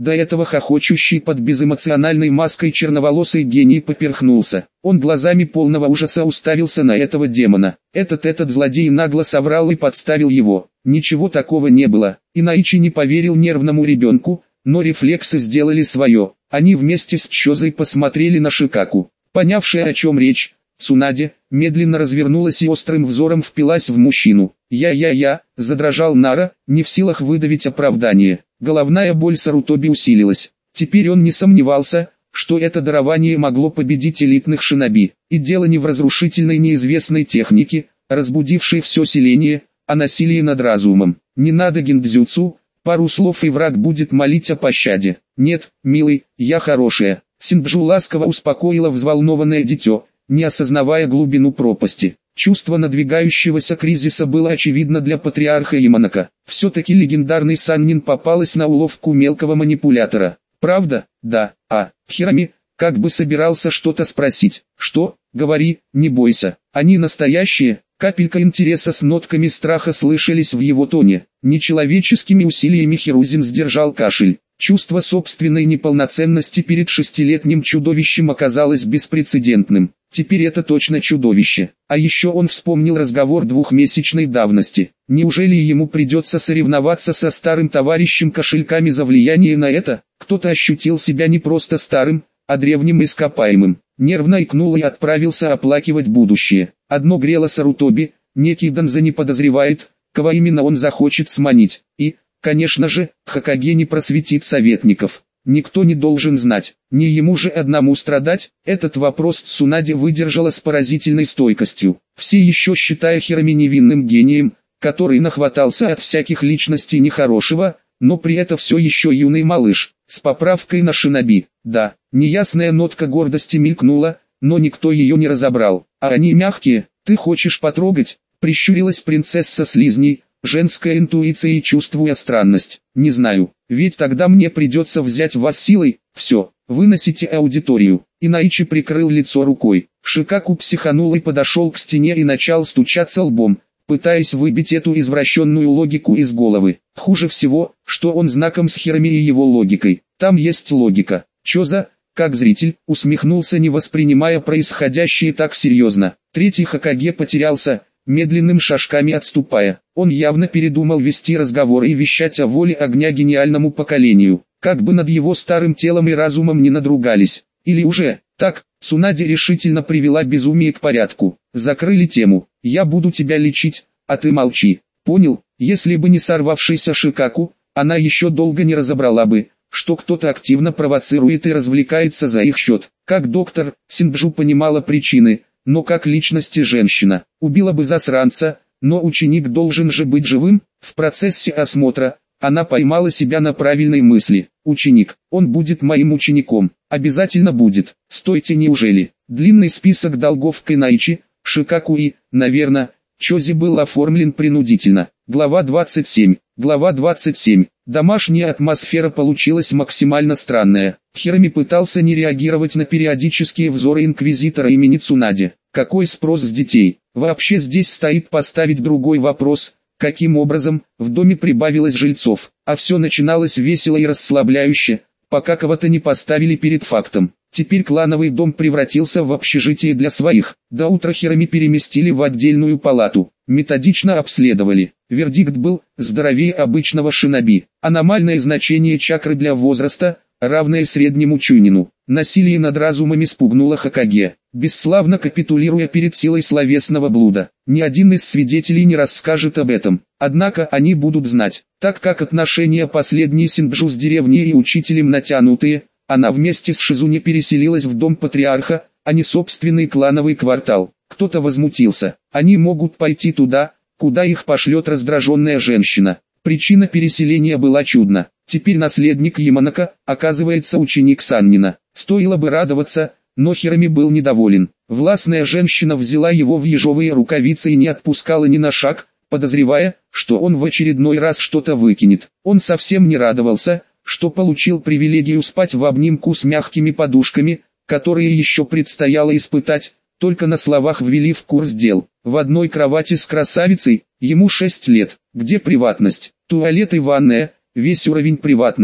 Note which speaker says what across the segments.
Speaker 1: До этого хохочущий под безэмоциональной маской черноволосый гений поперхнулся. Он глазами полного ужаса уставился на этого демона. Этот злодей нагло соврал и подставил его. Ничего такого не было. Инаичи не поверил нервному ребенку, но рефлексы сделали свое. Они вместе с Чозой посмотрели на Шикаку. Понявшая, о чем речь, Цунаде медленно развернулась и острым взором впилась в мужчину. «Я», — задрожал Нара, не в силах выдавить оправдание. Головная боль Сарутоби усилилась. Теперь он не сомневался, что это дарование могло победить элитных шиноби. И дело не в разрушительной неизвестной технике, разбудившей все селение, а насилии над разумом. Не надо гиндзюцу, пару слов и враг будет молить о пощаде. «Нет, милый, я хорошая», — Синджу ласково успокоила взволнованное дитё, не осознавая глубину пропасти. Чувство надвигающегося кризиса было очевидно для патриарха Яманака. Все-таки легендарный Саннин попалась на уловку мелкого манипулятора. «Правда?» «Да». Хирами, как бы собирался что-то спросить. «Что? Говори, не бойся. Они настоящие?» Капелька интереса с нотками страха слышались в его тоне. Нечеловеческими усилиями Хирузин сдержал кашель. Чувство собственной неполноценности перед шестилетним чудовищем оказалось беспрецедентным. Теперь это точно чудовище. А еще он вспомнил разговор двухмесячной давности. Неужели ему придется соревноваться со старым товарищем кошельками за влияние на это? Кто-то ощутил себя не просто старым, а древним ископаемым. Нервно икнул и отправился оплакивать будущее. Одно грело Сарутоби, некий Данза не подозревает, кого именно он захочет сманить. И, конечно же, Хокаге не просветит советников. Никто не должен знать, не ему же одному страдать. Этот вопрос Цунаде выдержала с поразительной стойкостью. Все еще считая Хирами невинным гением, который нахватался от всяких личностей нехорошего, но при этом все еще юный малыш, с поправкой на шиноби. Да, неясная нотка гордости мелькнула, но никто ее не разобрал. А они мягкие, ты хочешь потрогать? Прищурилась принцесса слизней, женская интуиция и чувствуя странность. Не знаю, ведь тогда мне придется взять вас силой. Все, выносите аудиторию. Инаичи прикрыл лицо рукой. Шикаку психанул и подошел к стене и начал стучаться лбом, пытаясь выбить эту извращенную логику из головы. Хуже всего, что он знаком с Хирами и его логикой. Там есть логика. Чоза, как зритель, усмехнулся, не воспринимая происходящее так серьезно. Третий Хокаге потерялся, медленным шажками отступая. Он явно передумал вести разговор и вещать о воле огня гениальному поколению, как бы над его старым телом и разумом не надругались. Или уже, так, Цунаде решительно привела безумие к порядку. Закрыли тему. «Я буду тебя лечить, а ты молчи. Понял?» Если бы не сорвавшийся Шикаку, она еще долго не разобрала бы, что кто-то активно провоцирует и развлекается за их счет. Как доктор, Синджу понимала причины, но как личность и женщина, убила бы засранца, но ученик должен же быть живым. В процессе осмотра она поймала себя на правильной мысли. Ученик, он будет моим учеником, обязательно будет. Стойте, неужели? Длинный список долгов к Инаичи, Шикаку и, наверное, Чози был оформлен принудительно. Глава 27. Глава 27. Домашняя атмосфера получилась максимально странная. Хирами пытался не реагировать на периодические взоры инквизитора имени Цунаде. Какой спрос с детей? Вообще здесь стоит поставить другой вопрос. Каким образом в доме прибавилось жильцов? А все начиналось весело и расслабляюще, пока кого-то не поставили перед фактом. Теперь клановый дом превратился в общежитие для своих. До утра Хирами переместили в отдельную палату. Методично обследовали. Вердикт был: здоровее обычного шиноби. Аномальное значение чакры для возраста, равное среднему чунину. Насилие над разумами спугнуло Хокаге, бесславно капитулируя перед силой словесного блуда. Ни один из свидетелей не расскажет об этом. Однако они будут знать, так как отношения последней Синджу с деревней и учителем натянутые. Она вместе с Шизуне переселилась в дом патриарха, а не собственный клановый квартал. Кто-то возмутился. Они могут пойти туда, куда их пошлет раздраженная женщина. Причина переселения была чудна. Теперь наследник Яманака, оказывается, ученик Саннина. Стоило бы радоваться, но Хирами был недоволен. Властная женщина взяла его в ежовые рукавицы и не отпускала ни на шаг, подозревая, что он в очередной раз что-то выкинет. Он совсем не радовался, что получил привилегию спать в обнимку с мягкими подушками, которые еще предстояло испытать, только на словах ввели в курс дел. В одной кровати с красавицей, ему 6 лет, где приватность, туалет и ванная, весь уровень приватности.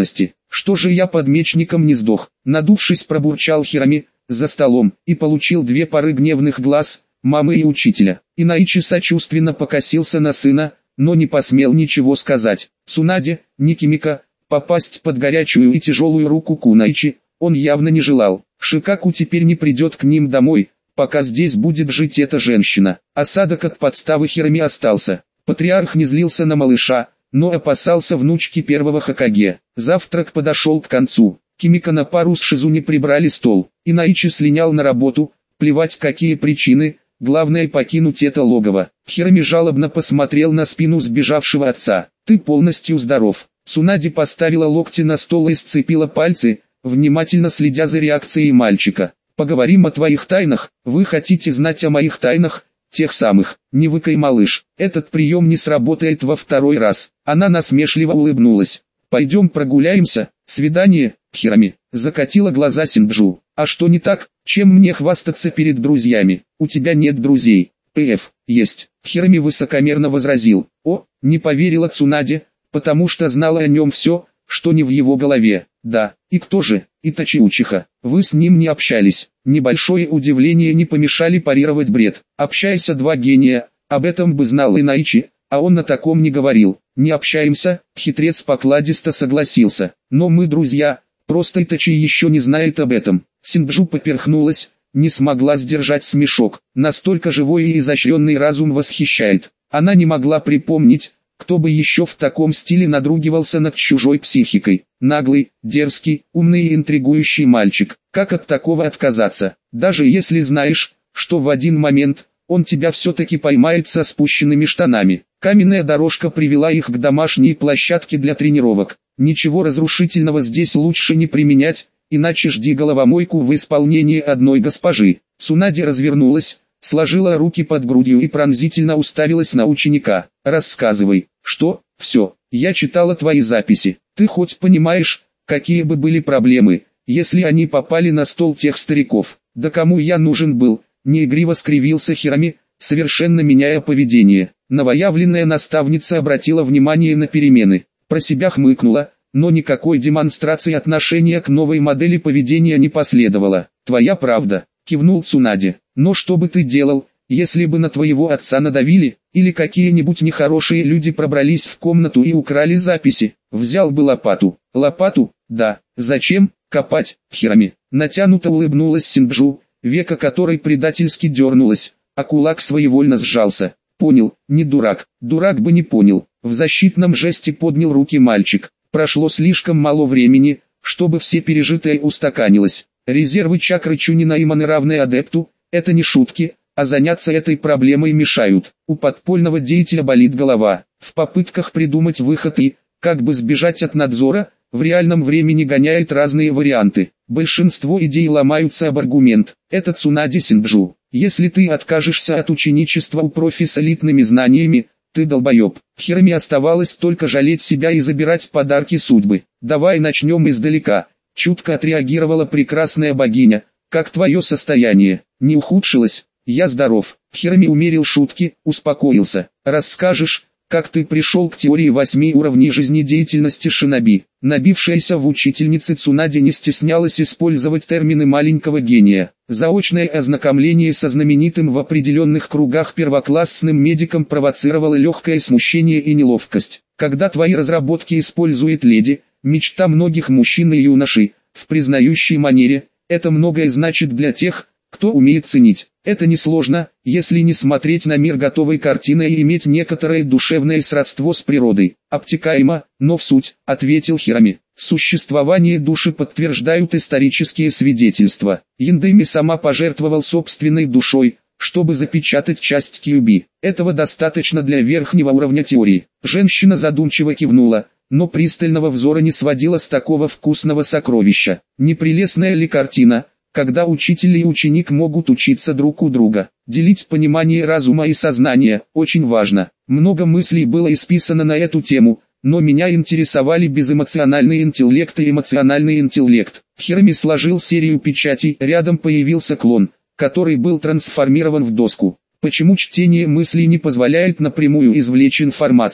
Speaker 1: Что же я под мечником не сдох? Надувшись, пробурчал Хирами за столом и получил две пары гневных глаз мамы и учителя. Инаичи сочувственно покосился на сына, но не посмел ничего сказать. Цунаде, Никимика, попасть под горячую и тяжелую руку Кунаичи он явно не желал. Шикаку теперь не придет к ним домой, пока здесь будет жить эта женщина. Осадок от подставы Хирами остался. Патриарх не злился на малыша, но опасался внучки первого Хокаге. Завтрак подошел к концу. Кимика на пару с Шизуни прибрали стол. Инаичи слинял на работу, плевать какие причины, главное покинуть это логово. Хирами жалобно посмотрел на спину сбежавшего отца. «Ты полностью здоров». Цунаде поставила локти на стол и сцепила пальцы, внимательно следя за реакцией мальчика. «Поговорим о твоих тайнах. Вы хотите знать о моих тайнах? Тех самых. Не выкай, малыш. Этот прием не сработает во второй раз». Она насмешливо улыбнулась. «Пойдем прогуляемся. Свидание, Хирами». Закатила глаза Синджу. «А что не так? Чем мне хвастаться перед друзьями? У тебя нет друзей». Есть. Хирами высокомерно возразил. «О», не поверила Цунаде, потому что знала о нем все, что не в его голове. «Да, и кто же?» «Итачи Учиха. Вы с ним не общались». Небольшое удивление не помешали парировать бред. «Общайся, два гения, об этом бы знал Инаичи, а он на таком не говорил». «Не общаемся», хитрец покладисто согласился. «Но мы друзья, просто Итачи еще не знает об этом». Синджу поперхнулась, не смогла сдержать смешок. Настолько живой и изощренный разум восхищает. Она не могла припомнить, кто бы еще в таком стиле надругивался над чужой психикой. Наглый, дерзкий, умный и интригующий мальчик. Как от такого отказаться? Даже если знаешь, что в один момент он тебя все-таки поймает со спущенными штанами. Каменная дорожка привела их к домашней площадке для тренировок. Ничего разрушительного здесь лучше не применять, иначе жди головомойку в исполнении одной госпожи. Цунаде развернулась, сложила руки под грудью и пронзительно уставилась на ученика. «Рассказывай». «Что? Все. Я читала твои записи. Ты хоть понимаешь, какие бы были проблемы, если они попали на стол тех стариков?» «Да кому я нужен был?» Неигриво скривился Хирами, совершенно меняя поведение. Новоявленная наставница обратила внимание на перемены. Про себя хмыкнула, но никакой демонстрации отношения к новой модели поведения не последовало. «Твоя правда», кивнул Цунаде. «Но что бы ты делал, если бы на твоего отца надавили, или какие-нибудь нехорошие люди пробрались в комнату и украли записи? Взял бы лопату». «Лопату? Да. Зачем? Копать?» Хирами. Натянуто улыбнулась Синджу, века которой предательски дернулась, а кулак своевольно сжался. «Понял, не дурак. Дурак бы не понял». В защитном жесте поднял руки мальчик. Прошло слишком мало времени, чтобы все пережитое устаканилось. Резервы чакры Чунина и маны равны адепту, это не шутки, а заняться этой проблемой мешают. У подпольного деятеля болит голова. В попытках придумать выход и, как бы сбежать от надзора, в реальном времени гоняет разные варианты. Большинство идей ломаются об аргумент. Это Цунаде Синджу. Если ты откажешься от ученичества у профи с элитными знаниями, ты долбоеб. Хирами оставалось только жалеть себя и забирать подарки судьбы. «Давай начнем издалека», чутко отреагировала прекрасная богиня. «Как твое состояние? Не ухудшилось?» «Я здоров». Хирами умерил шутки, успокоился. «Расскажешь, как ты пришел к теории 8 уровней жизнедеятельности шиноби?» Набившаяся в учительнице Цунаде не стеснялась использовать термины маленького гения. Заочное ознакомление со знаменитым в определенных кругах первоклассным медиком провоцировало легкое смущение и неловкость. «Когда твои разработки использует леди, мечта многих мужчин и юношей, в признающей манере, это многое значит для тех, кто умеет ценить. Это несложно, если не смотреть на мир готовой картиной и иметь некоторое душевное сродство с природой. Обтекаемо, но в суть», ответил Хирами. «Существование души подтверждают исторические свидетельства. Яндыми сама пожертвовал собственной душой, чтобы запечатать часть Кьюби. Этого достаточно для верхнего уровня теории». Женщина задумчиво кивнула, но пристального взора не сводила с такого вкусного сокровища. «Непрелестная ли картина, когда учитель и ученик могут учиться друг у друга? Делить понимание разума и сознания очень важно». Много мыслей было исписано на эту тему, но меня интересовали безэмоциональный интеллект и эмоциональный интеллект. Хирами сложил серию печатей, рядом появился клон, который был трансформирован в доску. Почему чтение мыслей не позволяет напрямую извлечь информацию?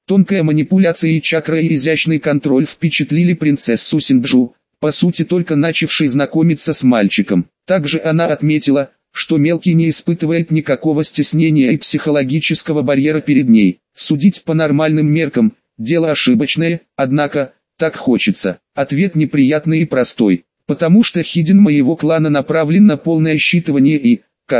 Speaker 1: Тонкая манипуляция и чакра и изящный контроль впечатлили принцессу Синджу, по сути только начавшей знакомиться с мальчиком. Также она отметила, что Мелкий не испытывает никакого стеснения и психологического барьера перед ней. Судить по нормальным меркам – дело ошибочное, однако, так хочется. Ответ неприятный и простой. Потому что хиден моего клана направлен на полное считывание и,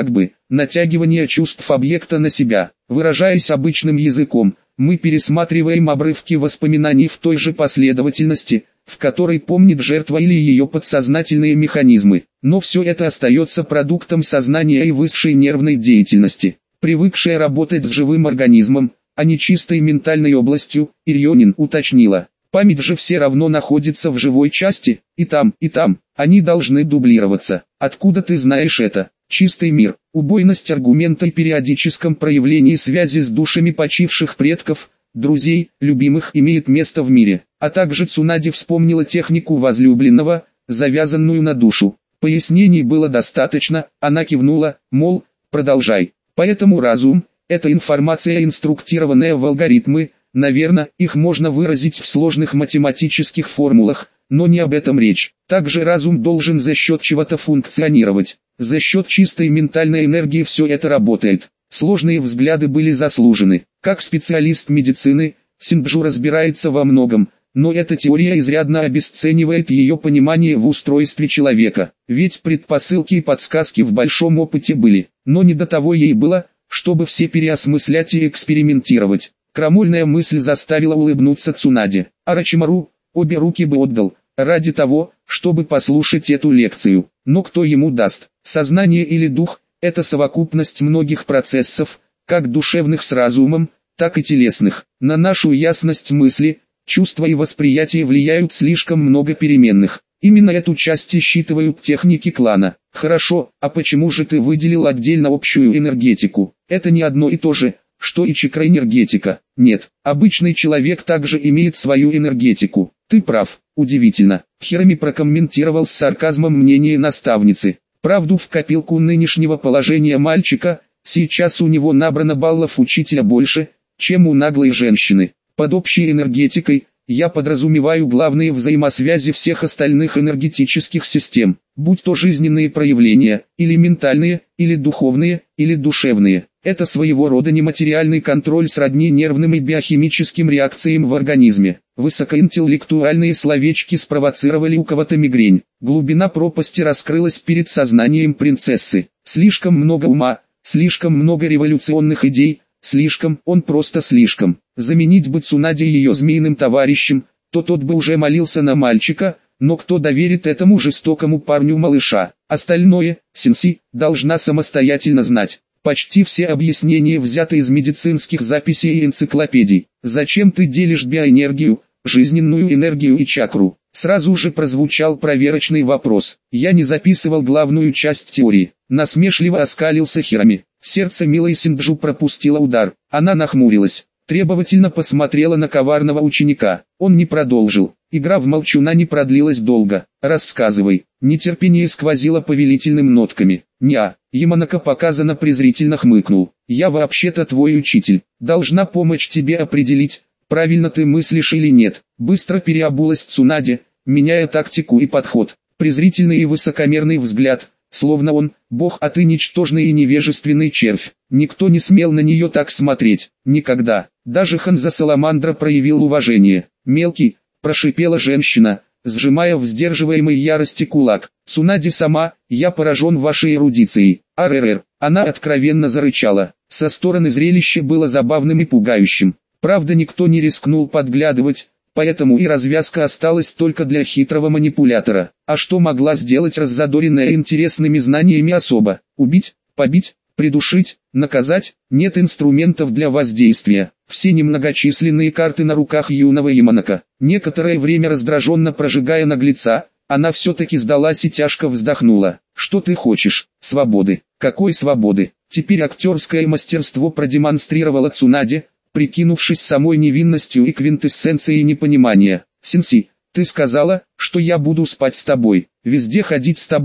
Speaker 1: натягивание чувств объекта на себя. Выражаясь обычным языком, мы пересматриваем обрывки воспоминаний в той же последовательности, в которой помнит жертва или ее подсознательные механизмы. Но все это остается продуктом сознания и высшей нервной деятельности, привыкшая работать с живым организмом, а не чистой ментальной областью, Ирьонин уточнила. Память же все равно находится в живой части, и там, они должны дублироваться. Откуда ты знаешь это? Чистый мир, убойность аргумента и периодическом проявлении связи с душами почивших предков, друзей, любимых имеет место в мире. А также Цунади вспомнила технику возлюбленного, завязанную на душу. Пояснений было достаточно, она кивнула, мол, продолжай. Поэтому разум – это информация, инструктированная в алгоритмы. Наверное, их можно выразить в сложных математических формулах, но не об этом речь. Также разум должен за счет чего-то функционировать. За счет чистой ментальной энергии все это работает. Сложные взгляды были заслужены. Как специалист медицины, Синджу разбирается во многом, но эта теория изрядно обесценивает ее понимание в устройстве человека. Ведь предпосылки и подсказки в большом опыте были, но не до того ей было, чтобы все переосмыслять и экспериментировать. Крамольная мысль заставила улыбнуться Цунади. Орочимару обе руки бы отдал, ради того, чтобы послушать эту лекцию. Но кто ему даст? Сознание или дух – это совокупность многих процессов, как душевных с разумом, так и телесных. На нашу ясность мысли, чувства и восприятие влияют слишком много переменных. Именно эту часть считывают техники клана. Хорошо, а почему же ты выделил отдельно общую энергетику? Это не одно и то же, что и чакроэнергетика. Нет, обычный человек также имеет свою энергетику. Ты прав, удивительно. Хироми прокомментировал с сарказмом мнение наставницы. Правду в копилку нынешнего положения мальчика, сейчас у него набрано баллов учителя больше, чем у наглой женщины. Под общей энергетикой, я подразумеваю главные взаимосвязи всех остальных энергетических систем, будь то жизненные проявления, или ментальные, или духовные, или душевные. Это своего рода нематериальный контроль сродни нервным и биохимическим реакциям в организме. Высокоинтеллектуальные словечки спровоцировали у кого-то мигрень. Глубина пропасти раскрылась перед сознанием принцессы. Слишком много ума, слишком много революционных идей, слишком, он просто слишком. Заменить бы Цунади ее змеиным товарищем, то тот бы уже молился на мальчика, но кто доверит этому жестокому парню малыша? Остальное, Синси, должна самостоятельно знать. Почти все объяснения взяты из медицинских записей и энциклопедий. Зачем ты делишь биоэнергию, жизненную энергию и чакру? Сразу же прозвучал проверочный вопрос. Я не записывал главную часть теории. Насмешливо оскалился Хироми. Сердце милой Синджу пропустило удар. Она нахмурилась. Требовательно посмотрела на коварного ученика. Он не продолжил. Игра в молчуна не продлилась долго. Рассказывай. Нетерпение сквозило повелительными нотками. Неа. Яманака показано презрительно хмыкнул. Я вообще-то твой учитель. Должна помочь тебе определить, правильно ты мыслишь или нет. Быстро переобулась Цунади, меняя тактику и подход. Презрительный и высокомерный взгляд, словно он, бог, а ты ничтожный и невежественный червь. Никто не смел на нее так смотреть. Никогда. Даже Ханза Саламандра проявил уважение. Мелкий, прошипела женщина, сжимая в сдерживаемой ярости кулак. Цунади сама, я поражен вашей эрудицией. Арррр. Она откровенно зарычала. Со стороны зрелище было забавным и пугающим. Правда, никто не рискнул подглядывать, поэтому и развязка осталась только для хитрого манипулятора. А что могла сделать раззадоренная интересными знаниями особа? Убить, побить, придушить, наказать? Нет инструментов для воздействия. Все немногочисленные карты на руках юного Яманака. Некоторое время раздраженно прожигая наглеца, она все-таки сдалась и тяжко вздохнула. Что ты хочешь? Свободы. Какой свободы? Теперь актерское мастерство продемонстрировала Цунади, прикинувшись самой невинностью и квинтэссенцией непонимания. Синси, ты сказала, что я буду спать с тобой, везде ходить с тобой,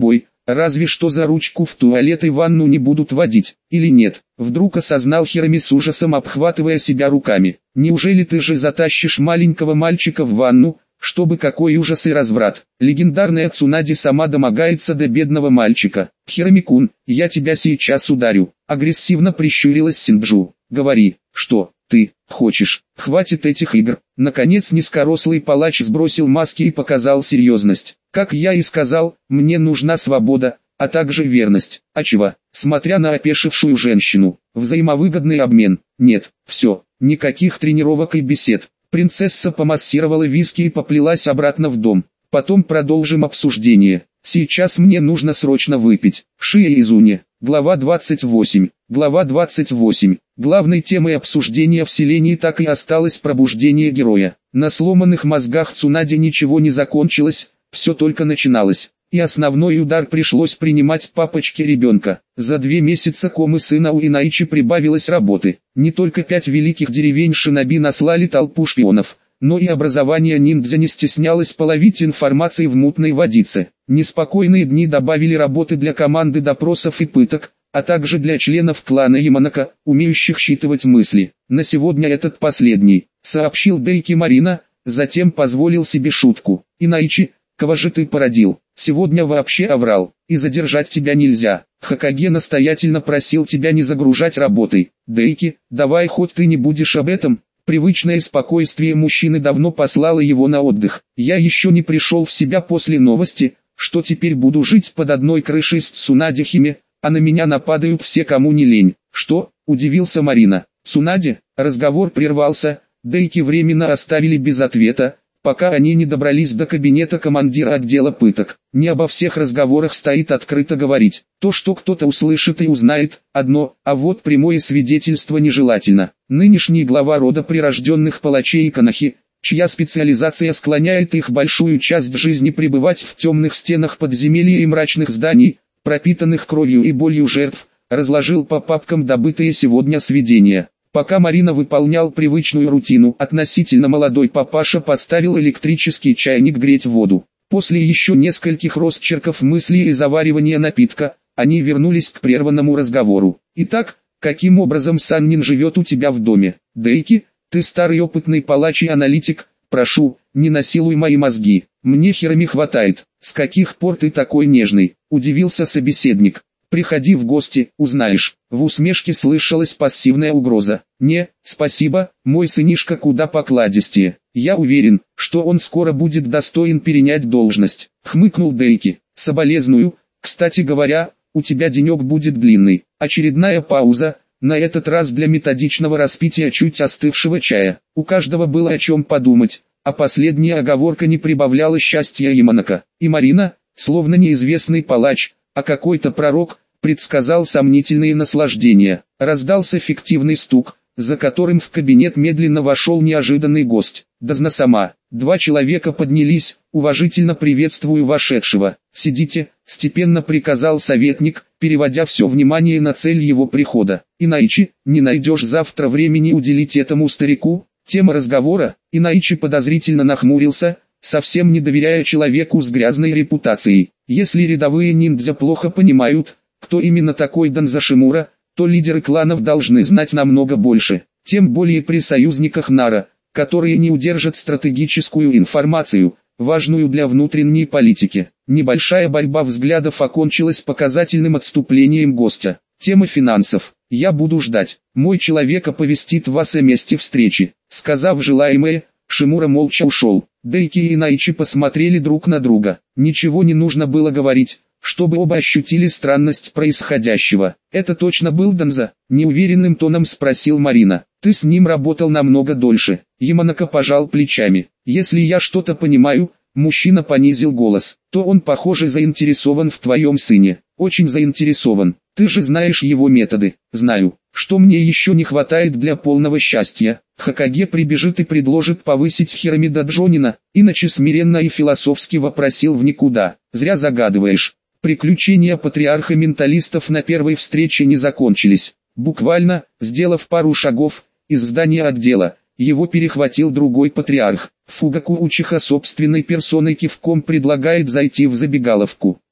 Speaker 1: разве что за ручку в туалет и ванну не будут водить, или нет? Вдруг осознал Хироми с ужасом, обхватывая себя руками. Неужели ты же затащишь маленького мальчика в ванну? Чтобы какой ужас и разврат. Легендарная Цунаде сама домогается до бедного мальчика. Хироми-кун, я тебя сейчас ударю. Агрессивно прищурилась Синджу. Говори, что ты хочешь. Хватит этих игр. Наконец низкорослый палач сбросил маски и показал серьезность. Как я и сказал, мне нужна свобода, а также верность. А чего? Смотря на опешившую женщину. Взаимовыгодный обмен. Нет, все, никаких тренировок и бесед. Принцесса помассировала виски и поплелась обратно в дом. Потом продолжим обсуждение. Сейчас мне нужно срочно выпить. Шия Изуни. Глава 28. Глава 28. Главной темой обсуждения в селении так и осталось пробуждение героя. На сломанных мозгах Цунаде ничего не закончилось, все только начиналось. И основной удар пришлось принимать папочке ребенка. За 2 месяца комы сына у Инаичи прибавилось работы. Не только 5 великих деревень шиноби наслали толпу шпионов, но и образование ниндзя не стеснялось половить информации в мутной водице. Неспокойные дни добавили работы для команды допросов и пыток, а также для членов клана Яманака, умеющих считывать мысли. На сегодня этот последний, сообщил Дейки Марина, затем позволил себе шутку. Инаичи, кого же ты породил? Сегодня вообще оврал, и задержать тебя нельзя. Хокаге настоятельно просил тебя не загружать работой. Дейки, давай хоть ты не будешь об этом. Привычное спокойствие мужчины давно послало его на отдых. Я еще не пришел в себя после новости, что теперь буду жить под одной крышей с Цунаде Химе, а на меня нападают все, кому не лень. Что? Удивился Марина. Цунаде? Разговор прервался, Дейки временно оставили без ответа, пока они не добрались до кабинета командира отдела пыток. Не обо всех разговорах стоит открыто говорить. То, что кто-то услышит и узнает, одно, а вот прямое свидетельство нежелательно. Нынешний глава рода прирожденных палачей Канахи, чья специализация склоняет их большую часть жизни пребывать в темных стенах подземелья и мрачных зданий, пропитанных кровью и болью жертв, разложил по папкам добытые сегодня сведения. Пока Марина выполнял привычную рутину, относительно молодой папаша поставил электрический чайник греть воду. После еще нескольких росчерков мыслей и заваривания напитка, они вернулись к прерванному разговору. Итак, каким образом Саннин живет у тебя в доме? Дейки, ты старый опытный палач и аналитик, прошу, не насилуй мои мозги. Мне Хироми хватает. С каких пор ты такой нежный? Удивился собеседник. Приходи в гости, узнаешь. В усмешке слышалась пассивная угроза. Не, спасибо, мой сынишка куда покладистее. Я уверен, что он скоро будет достоин перенять должность. Хмыкнул Дейки. Соболезную. Кстати говоря, у тебя денек будет длинный. Очередная пауза, на этот раз для методичного распития чуть остывшего чая. У каждого было о чем подумать, а последняя оговорка не прибавляла счастья Яманака. И Марина, словно неизвестный палач, а какой-то пророк, предсказал сомнительные наслаждения. Раздался фиктивный стук, за которым в кабинет медленно вошел неожиданный гость. Дозна сама. 2 человека поднялись, уважительно приветствую вошедшего. Сидите, степенно приказал советник, переводя все внимание на цель его прихода. Инаичи, не найдешь завтра времени уделить этому старику? Тема разговора. Инаичи подозрительно нахмурился, совсем не доверяя человеку с грязной репутацией. Если рядовые ниндзя плохо понимают, кто именно такой Донза Шимура, то лидеры кланов должны знать намного больше, тем более при союзниках Нара, которые не удержат стратегическую информацию, важную для внутренней политики. Небольшая борьба взглядов окончилась показательным отступлением гостя. Тема финансов. Я буду ждать. Мой человек оповестит вас о месте встречи. Сказав желаемое, Шимура молча ушел. Дейки и Инаичи посмотрели друг на друга. Ничего не нужно было говорить, чтобы оба ощутили странность происходящего. «Это точно был Донза?» – неуверенным тоном спросил Марина. «Ты с ним работал намного дольше». Яманака пожал плечами. «Если я что-то понимаю», – мужчина понизил голос, – «то он, похоже, заинтересован в твоем сыне. Очень заинтересован. Ты же знаешь его методы». «Знаю. Что мне еще не хватает для полного счастья? Хокаге прибежит и предложит повысить Хироми до Джонина, иначе смиренно и философски вопросил в никуда. Зря загадываешь». Приключения патриарха менталистов на первой встрече не закончились. Буквально, сделав пару шагов, из здания отдела, его перехватил другой патриарх. Фугаку Учиха собственной персоной кивком предлагает зайти в забегаловку.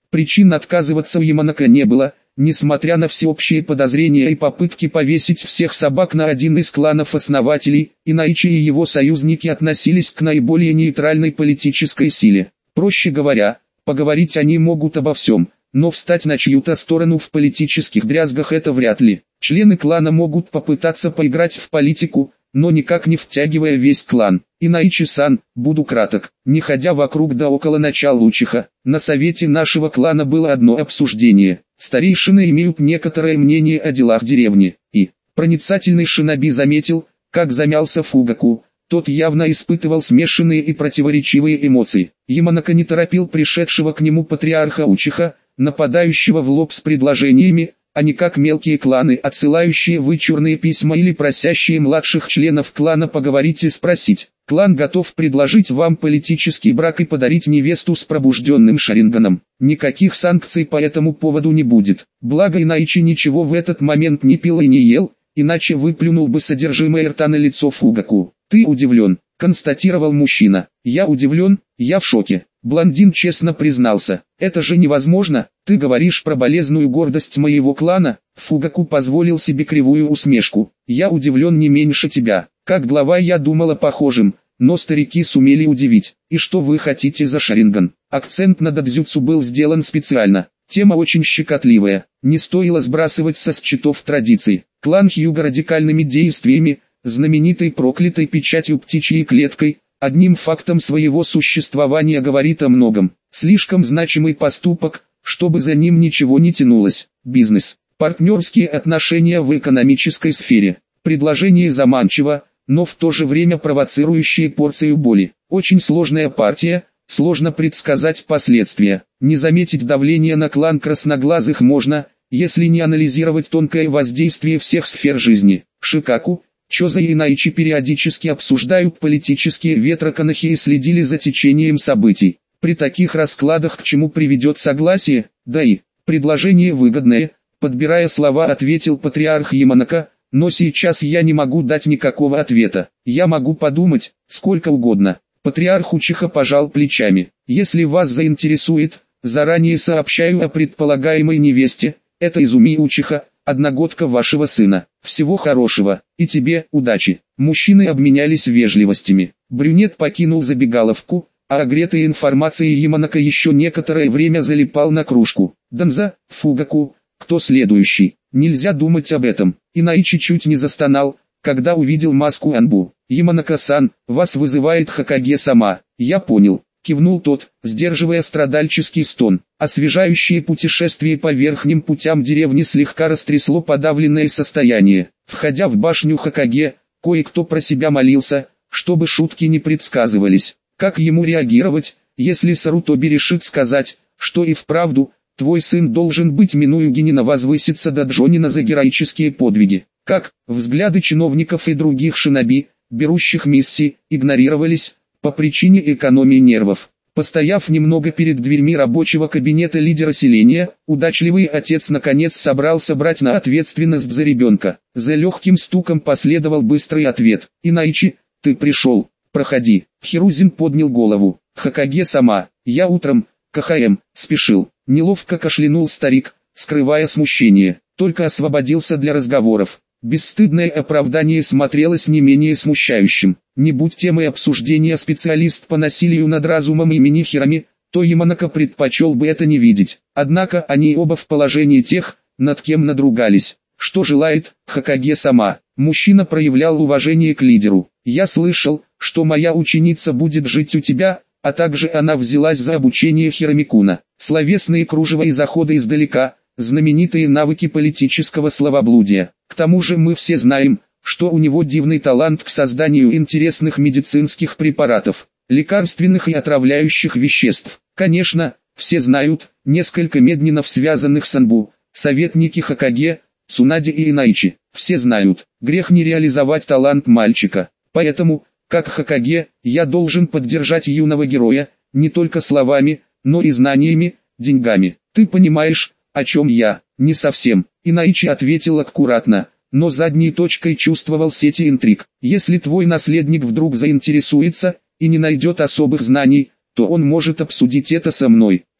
Speaker 1: Причин отказываться у Яманака не было, несмотря на всеобщие подозрения и попытки повесить всех собак на один из кланов-основателей, Инаичи и его союзники относились к наиболее нейтральной политической силе. Проще говоря, поговорить они могут обо всем, но встать на чью-то сторону в политических дрязгах это вряд ли. Члены клана могут попытаться поиграть в политику, но никак не втягивая весь клан. Инаичи-сан, буду краток, не ходя вокруг да около начала Учиха, на совете нашего клана было одно обсуждение. Старейшины имеют некоторое мнение о делах деревни, и проницательный шиноби заметил, как замялся Фугаку. Тот явно испытывал смешанные и противоречивые эмоции. Яманака не торопил пришедшего к нему патриарха Учиха, нападающего в лоб с предложениями, а не как мелкие кланы, отсылающие вычурные письма или просящие младших членов клана поговорить и спросить. Клан готов предложить вам политический брак и подарить невесту с пробужденным шаринганом. Никаких санкций по этому поводу не будет. Благо Инаичи ничего в этот момент не пил и не ел, иначе выплюнул бы содержимое рта на лицо Фугаку. «Ты удивлен», — констатировал мужчина. «Я удивлен, я в шоке». Блондин честно признался. «Это же невозможно, ты говоришь про болезненную гордость моего клана?» Фугаку позволил себе кривую усмешку. «Я удивлен не меньше тебя. Как глава я думала похожим, но старики сумели удивить. И что вы хотите за шаринган?» Акцент на додзюцу был сделан специально. Тема очень щекотливая. Не стоило сбрасывать со счетов традиций. Клан Хьюга радикальными действиями, знаменитой проклятой печатью птичьей клеткой, одним фактом своего существования говорит о многом. Слишком значимый поступок, чтобы за ним ничего не тянулось. Бизнес. Партнерские отношения в экономической сфере. Предложение заманчиво, но в то же время провоцирующее порцию боли. Очень сложная партия, сложно предсказать последствия. Не заметить давление на клан красноглазых можно, если не анализировать тонкое воздействие всех сфер жизни. Шикаку, Чоза и Инаичи периодически обсуждают политические ветроконахи и следили за течением событий. При таких раскладах к чему приведет согласие, да и предложение выгодное, подбирая слова, ответил патриарх Яманака, но сейчас я не могу дать никакого ответа. Я могу подумать, сколько угодно. Патриарх Учиха пожал плечами. Если вас заинтересует, заранее сообщаю о предполагаемой невесте, это Изуми Учиха, одногодка вашего сына. Всего хорошего, и тебе удачи. Мужчины обменялись вежливостями. Брюнет покинул забегаловку, а огретый информацией Яманака еще некоторое время залипал на кружку. Данза, Фугаку, кто следующий? Нельзя думать об этом. Инаичи чуть не застонал, когда увидел маску Анбу. Яманака-сан, вас вызывает Хокаге-сама. Я понял. Кивнул тот, сдерживая страдальческий стон. Освежающее путешествие по верхним путям деревни слегка растрясло подавленное состояние. Входя в башню Хокаге, кое-кто про себя молился, чтобы шутки не предсказывались. Как ему реагировать, если Сарутоби решит сказать, что и вправду, твой сын должен быть Минуюгинина возвыситься до Джонина за героические подвиги? Как взгляды чиновников и других шиноби, берущих миссии, игнорировались, по причине экономии нервов. Постояв немного перед дверьми рабочего кабинета лидера селения, удачливый отец наконец собрался брать на ответственность за ребенка. За легким стуком последовал быстрый ответ. «Инаичи, ты пришел, проходи». Хирузин поднял голову. «Хокаге-сама, я утром, КХМ, спешил». Неловко кашлянул старик, скрывая смущение. Только освободился для разговоров. Бесстыдное оправдание смотрелось не менее смущающим. Не будь темой обсуждения специалист по насилию над разумом имени Хирами, то Яманака предпочел бы это не видеть. Однако они оба в положении тех, над кем надругались. Что желает Хокаге-сама? Мужчина проявлял уважение к лидеру. «Я слышал, что моя ученица будет жить у тебя, а также она взялась за обучение Хирамикуна. Словесные кружева и заходы издалека, знаменитые навыки политического словоблудия. К тому же мы все знаем, что у него дивный талант к созданию интересных медицинских препаратов, лекарственных и отравляющих веществ. Конечно, все знают, несколько меднинов связанных с Анбу, советники Хокаге, Цунади и Инаичи. Все знают, грех не реализовать талант мальчика. Поэтому, как Хокаге, я должен поддержать юного героя, не только словами, но и знаниями, деньгами. Ты понимаешь, о чем я?» «Не совсем», Инаичи ответил аккуратно, но задней точкой чувствовал сети интриг. «Если твой наследник вдруг заинтересуется, и не найдет особых знаний, то он может обсудить это со мной.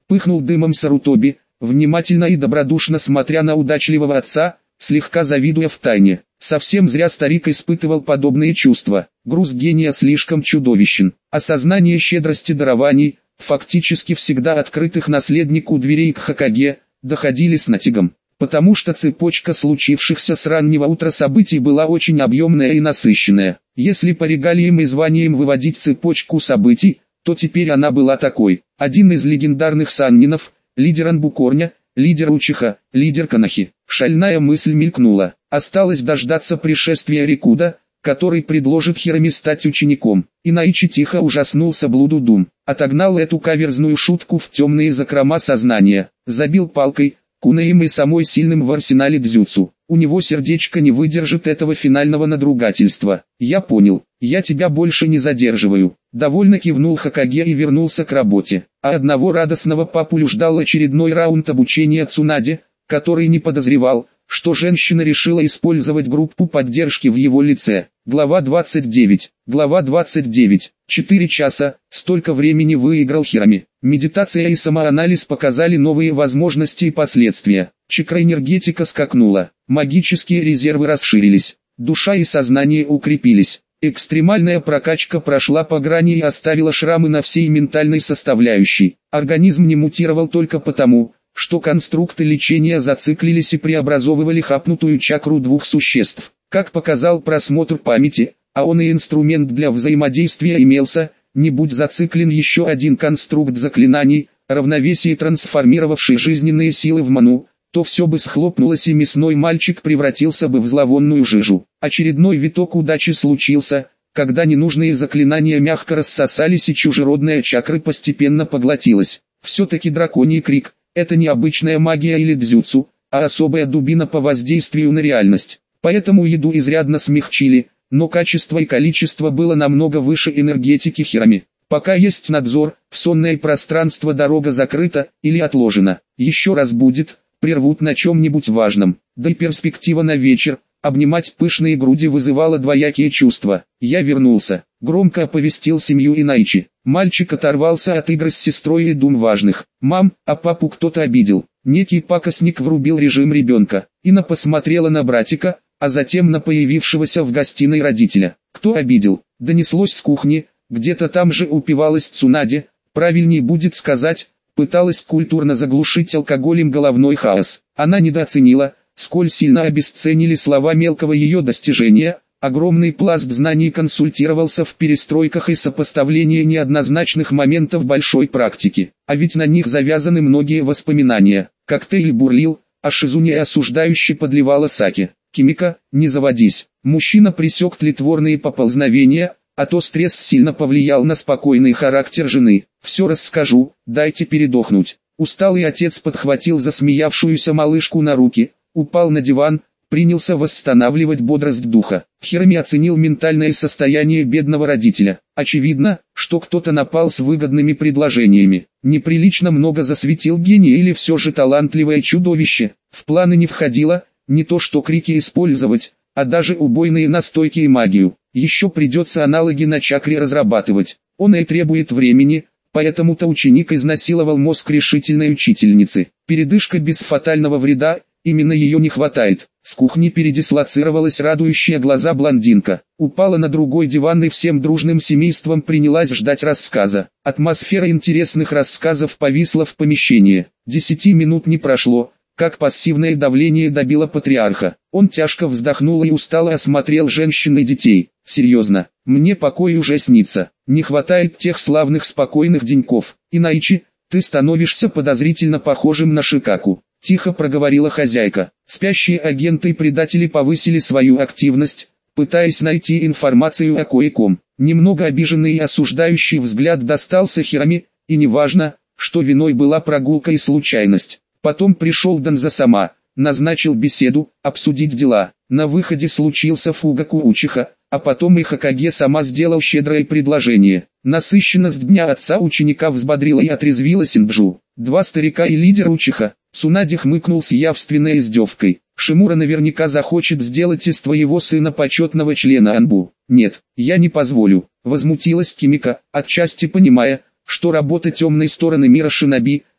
Speaker 1: Пыхнул дымом Сарутоби, внимательно и добродушно смотря на удачливого отца, слегка завидуя втайне. Совсем зря старик испытывал подобные чувства. Груз гения слишком чудовищен. Осознание щедрости дарований, фактически всегда открытых наследнику дверей к Хокаге, доходили с натягом. Потому что цепочка случившихся с раннего утра событий была очень объемная и насыщенная. Если по регалиям и званиям выводить цепочку событий, то теперь она была такой. Один из легендарных саннинов, лидер Анбукорня, лидер Учиха, лидер Канахи. Шальная мысль мелькнула. Осталось дождаться пришествия Рикуда, который предложит Хироми стать учеником. Инаичи тихо ужаснулся блуду дум. Отогнал эту каверзную шутку в темные закрома сознания. Забил палкой, кунаем и самой сильным в арсенале дзюцу. У него сердечко не выдержит этого финального надругательства. Я понял, я тебя больше не задерживаю. Довольно кивнул Хокаге и вернулся к работе. А одного радостного папулю ждал очередной раунд обучения Цунаде, который не подозревал, что женщина решила использовать группу поддержки в его лице. Глава 29. Глава 29. 4 часа, столько времени выиграл Хироми. Медитация и самоанализ показали новые возможности и последствия. Чакра-энергетика скакнула, магические резервы расширились, душа и сознание укрепились. Экстремальная прокачка прошла по грани и оставила шрамы на всей ментальной составляющей. Организм не мутировал только потому, что конструкты лечения зациклились и преобразовывали хапнутую чакру двух существ. Как показал просмотр памяти, а он и инструмент для взаимодействия имелся, не будь зациклен еще один конструкт заклинаний, равновесие трансформировавший жизненные силы в ману, то все бы схлопнулось и мясной мальчик превратился бы в зловонную жижу. Очередной виток удачи случился, когда ненужные заклинания мягко рассосались и чужеродная чакра постепенно поглотилась. Все-таки драконий крик — это не обычная магия или дзюцу, а особая дубина по воздействию на реальность. Поэтому еду изрядно смягчили, но качество и количество было намного выше энергетики Хироми. Пока есть надзор, в сонное пространство дорога закрыта или отложена. Еще раз будет, прервут на чем-нибудь важном. Да и перспектива на вечер, обнимать пышные груди вызывала двоякие чувства. Я вернулся, громко оповестил семью Инаичи. Мальчик оторвался от игр с сестрой и дум важных. «Мам, а папу кто-то обидел». Некий пакостник врубил режим ребенка. Ина посмотрела на братика, а затем на появившегося в гостиной родителя. «Кто обидел?» Донеслось с кухни, где-то там же упивалась Цунаде, правильней будет сказать, пыталась культурно заглушить алкоголем головной хаос. Она недооценила, сколь сильно обесценили слова мелкого ее достижения. Огромный пласт знаний консультировался в перестройках и сопоставлении неоднозначных моментов большой практики. А ведь на них завязаны многие воспоминания. Коктейль бурлил, а Шизуне осуждающе подливала саке. «Кимика, не заводись». Мужчина пресек тлетворные поползновения, а то стресс сильно повлиял на спокойный характер жены. «Все расскажу, дайте передохнуть». Усталый отец подхватил засмеявшуюся малышку на руки, упал на диван, принялся восстанавливать бодрость духа. Хироми оценил ментальное состояние бедного родителя. Очевидно, что кто-то напал с выгодными предложениями. Неприлично много засветил гений или все же талантливое чудовище. В планы не входило, не то что крики использовать, а даже убойные настойки и магию. Еще придется аналоги на чакре разрабатывать. Он и требует времени, поэтому-то ученик изнасиловал мозг решительной учительницы. Передышка без фатального вреда, именно ее не хватает. С кухни передислоцировалась радующая глаза блондинка. Упала на другой диван и всем дружным семейством принялась ждать рассказа. Атмосфера интересных рассказов повисла в помещении. 10 минут не прошло, как пассивное давление добило патриарха. Он тяжко вздохнул и устало осмотрел женщин и детей. «Серьезно, мне покой уже снится. Не хватает тех славных спокойных деньков. Инаичи, ты становишься подозрительно похожим на Шикаку», — тихо проговорила хозяйка. Спящие агенты и предатели повысили свою активность, пытаясь найти информацию о кое-ком. Немного обиженный и осуждающий взгляд достался Хироми, и неважно, что виной была прогулка и случайность. Потом пришел Данза сама, назначил беседу, обсудить дела. На выходе случился Фугаку Учиха, а потом и Хокаге сама сделал щедрое предложение. Насыщенность дня отца ученика взбодрила и отрезвила Синджу. Два старика и лидер Учиха. Цунаде хмыкнул с явственной издевкой. «Шимура наверняка захочет сделать из твоего сына почетного члена Анбу». «Нет, я не позволю», — возмутилась Кимика, отчасти понимая, что работа темной стороны мира шиноби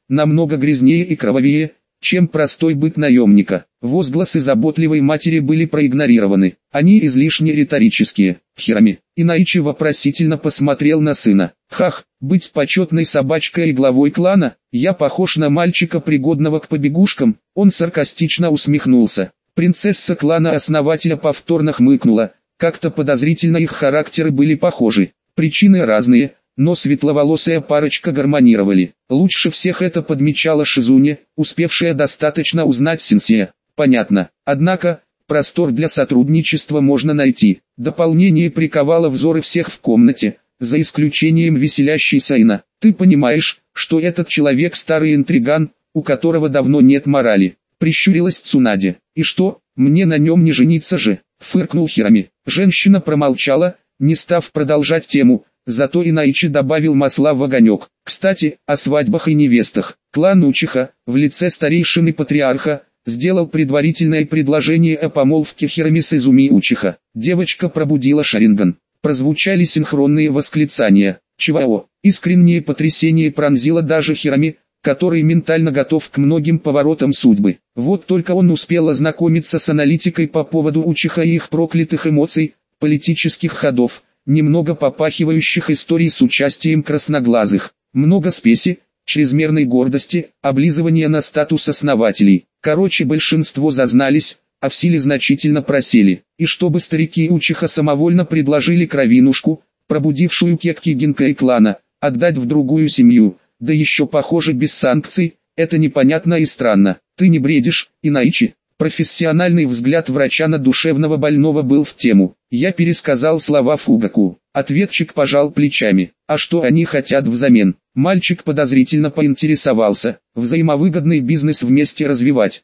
Speaker 1: намного грязнее и кровавее, чем простой быт наемника. Возгласы заботливой матери были проигнорированы, они излишне риторические. Хирами. Инаичи вопросительно посмотрел на сына. Хах, быть почетной собачкой и главой клана, я похож на мальчика, пригодного к побегушкам. Он саркастично усмехнулся. Принцесса клана-основателя повторно хмыкнула, как-то подозрительно их характеры были похожи. Причины разные, но светловолосая парочка гармонировали. Лучше всех это подмечала Шизуне, успевшая достаточно узнать Синсея. Понятно. Однако, простор для сотрудничества можно найти. Дополнение приковало взоры всех в комнате, за исключением веселящейся Ина. Ты понимаешь, что этот человек старый интриган, у которого давно нет морали. Прищурилась Цунаде. И что, мне на нем не жениться же? Фыркнул Хирами. Женщина промолчала, не став продолжать тему. Зато Инаичи добавил масла в огонек. Кстати, о свадьбах и невестах. Клан Учиха, в лице старейшины патриарха, сделал предварительное предложение о помолвке Хирами с Изуми Учиха. Девочка пробудила Шаринган. Прозвучали синхронные восклицания. Чвао. Искреннее потрясение пронзило даже Хирами, который ментально готов к многим поворотам судьбы. Вот только он успел ознакомиться с аналитикой по поводу Учиха и их проклятых эмоций, политических ходов, немного попахивающих историей с участием красноглазых, много спеси, чрезмерной гордости, облизывания на статус основателей. Короче, большинство зазнались, а в силе значительно просели. И чтобы старики Учиха самовольно предложили кровинушку, пробудившую кекки Гинкэй клана, отдать в другую семью, да еще похоже без санкций, это непонятно и странно. Ты не бредишь, Инаичи? Профессиональный взгляд врача на душевного больного был в тему. Я пересказал слова Фугаку. Ответчик пожал плечами. А что они хотят взамен? Мальчик подозрительно поинтересовался. Взаимовыгодный бизнес вместе развивать.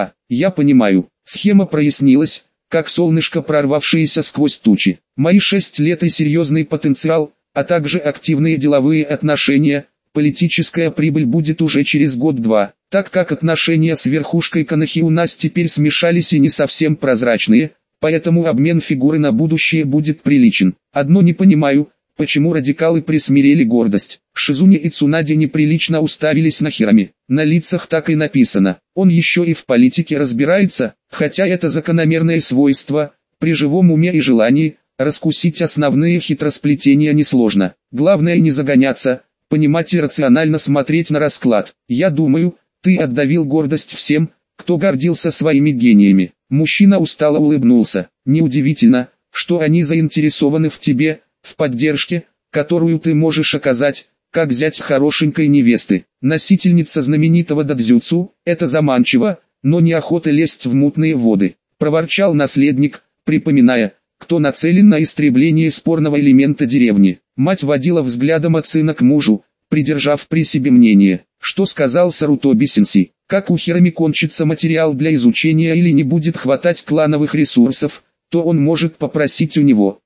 Speaker 1: Я понимаю. Схема прояснилась, как солнышко, прорвавшееся сквозь тучи. Мои 6 лет и серьезный потенциал, а также активные деловые отношения. Политическая прибыль будет уже через год-два, так как отношения с верхушкой Канахи у нас теперь смешались и не совсем прозрачные, поэтому обмен фигуры на будущее будет приличен. Одно не понимаю, почему радикалы присмирели гордость. Шизуне и Цунаде неприлично уставились на Хирами. На лицах так и написано, он еще и в политике разбирается, хотя это закономерное свойство, при живом уме и желании, раскусить основные хитросплетения несложно. Главное не загоняться, понимать и рационально смотреть на расклад. Я думаю, ты отдавил гордость всем, кто гордился своими гениями. Мужчина устало улыбнулся. Неудивительно, что они заинтересованы в тебе, в поддержке, которую ты можешь оказать, как зять хорошенькой невесты. Носительница знаменитого дадзюцу, это заманчиво, но неохота лезть в мутные воды. Проворчал наследник, припоминая, кто нацелен на истребление спорного элемента деревни. Мать водила взглядом от сына к мужу, придержав при себе мнение, что сказал Сарутоби Синси. Как у Хирами кончится материал для изучения или не будет хватать клановых ресурсов, то он может попросить у него.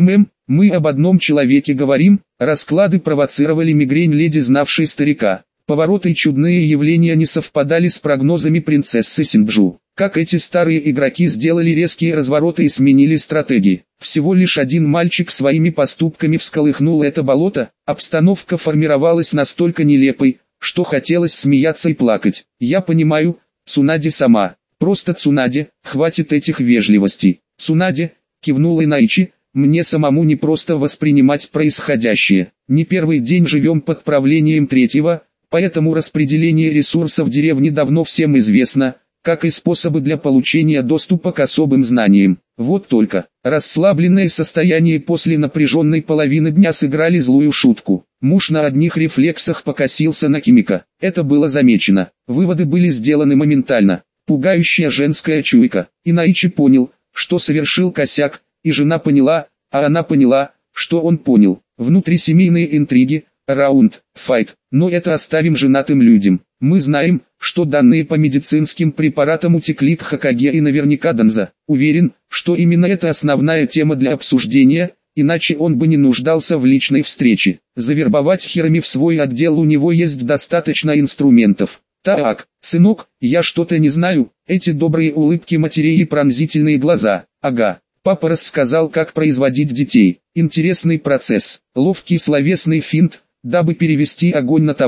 Speaker 1: Мы об одном человеке говорим. Расклады провоцировали мигрень леди, знавшей старика. Повороты и чудные явления не совпадали с прогнозами принцессы Синджу. Как эти старые игроки сделали резкие развороты и сменили стратегии. Всего лишь один мальчик своими поступками всколыхнул это болото, обстановка формировалась настолько нелепой, что хотелось смеяться и плакать. Я понимаю, Цунаде сама. Просто Цунаде, хватит этих вежливостей. Цунаде, кивнула Инаичи, мне самому не просто воспринимать происходящее. Не первый день живем под правлением третьего, поэтому распределение ресурсов деревни давно всем известно, как и способы для получения доступа к особым знаниям. Вот только, расслабленное состояние после напряженной половины дня сыграли злую шутку. Муж на одних рефлексах покосился на Кимика. Это было замечено. Выводы были сделаны моментально. Пугающая женская чуйка. Инаичи понял, что совершил косяк, и жена поняла, а она поняла, что он понял. Внутрисемейные интриги, раунд, файт. Но это оставим женатым людям. Мы знаем, что данные по медицинским препаратам утекли к Хокаге и наверняка Данза. Уверен, что именно это основная тема для обсуждения, иначе он бы не нуждался в личной встрече. Завербовать Хирами в свой отдел у него есть достаточно инструментов. Так, сынок, я что-то не знаю, эти добрые улыбки матерей и пронзительные глаза. Ага, папа рассказал, как производить детей. Интересный процесс, ловкий словесный финт, дабы перевести огонь на того,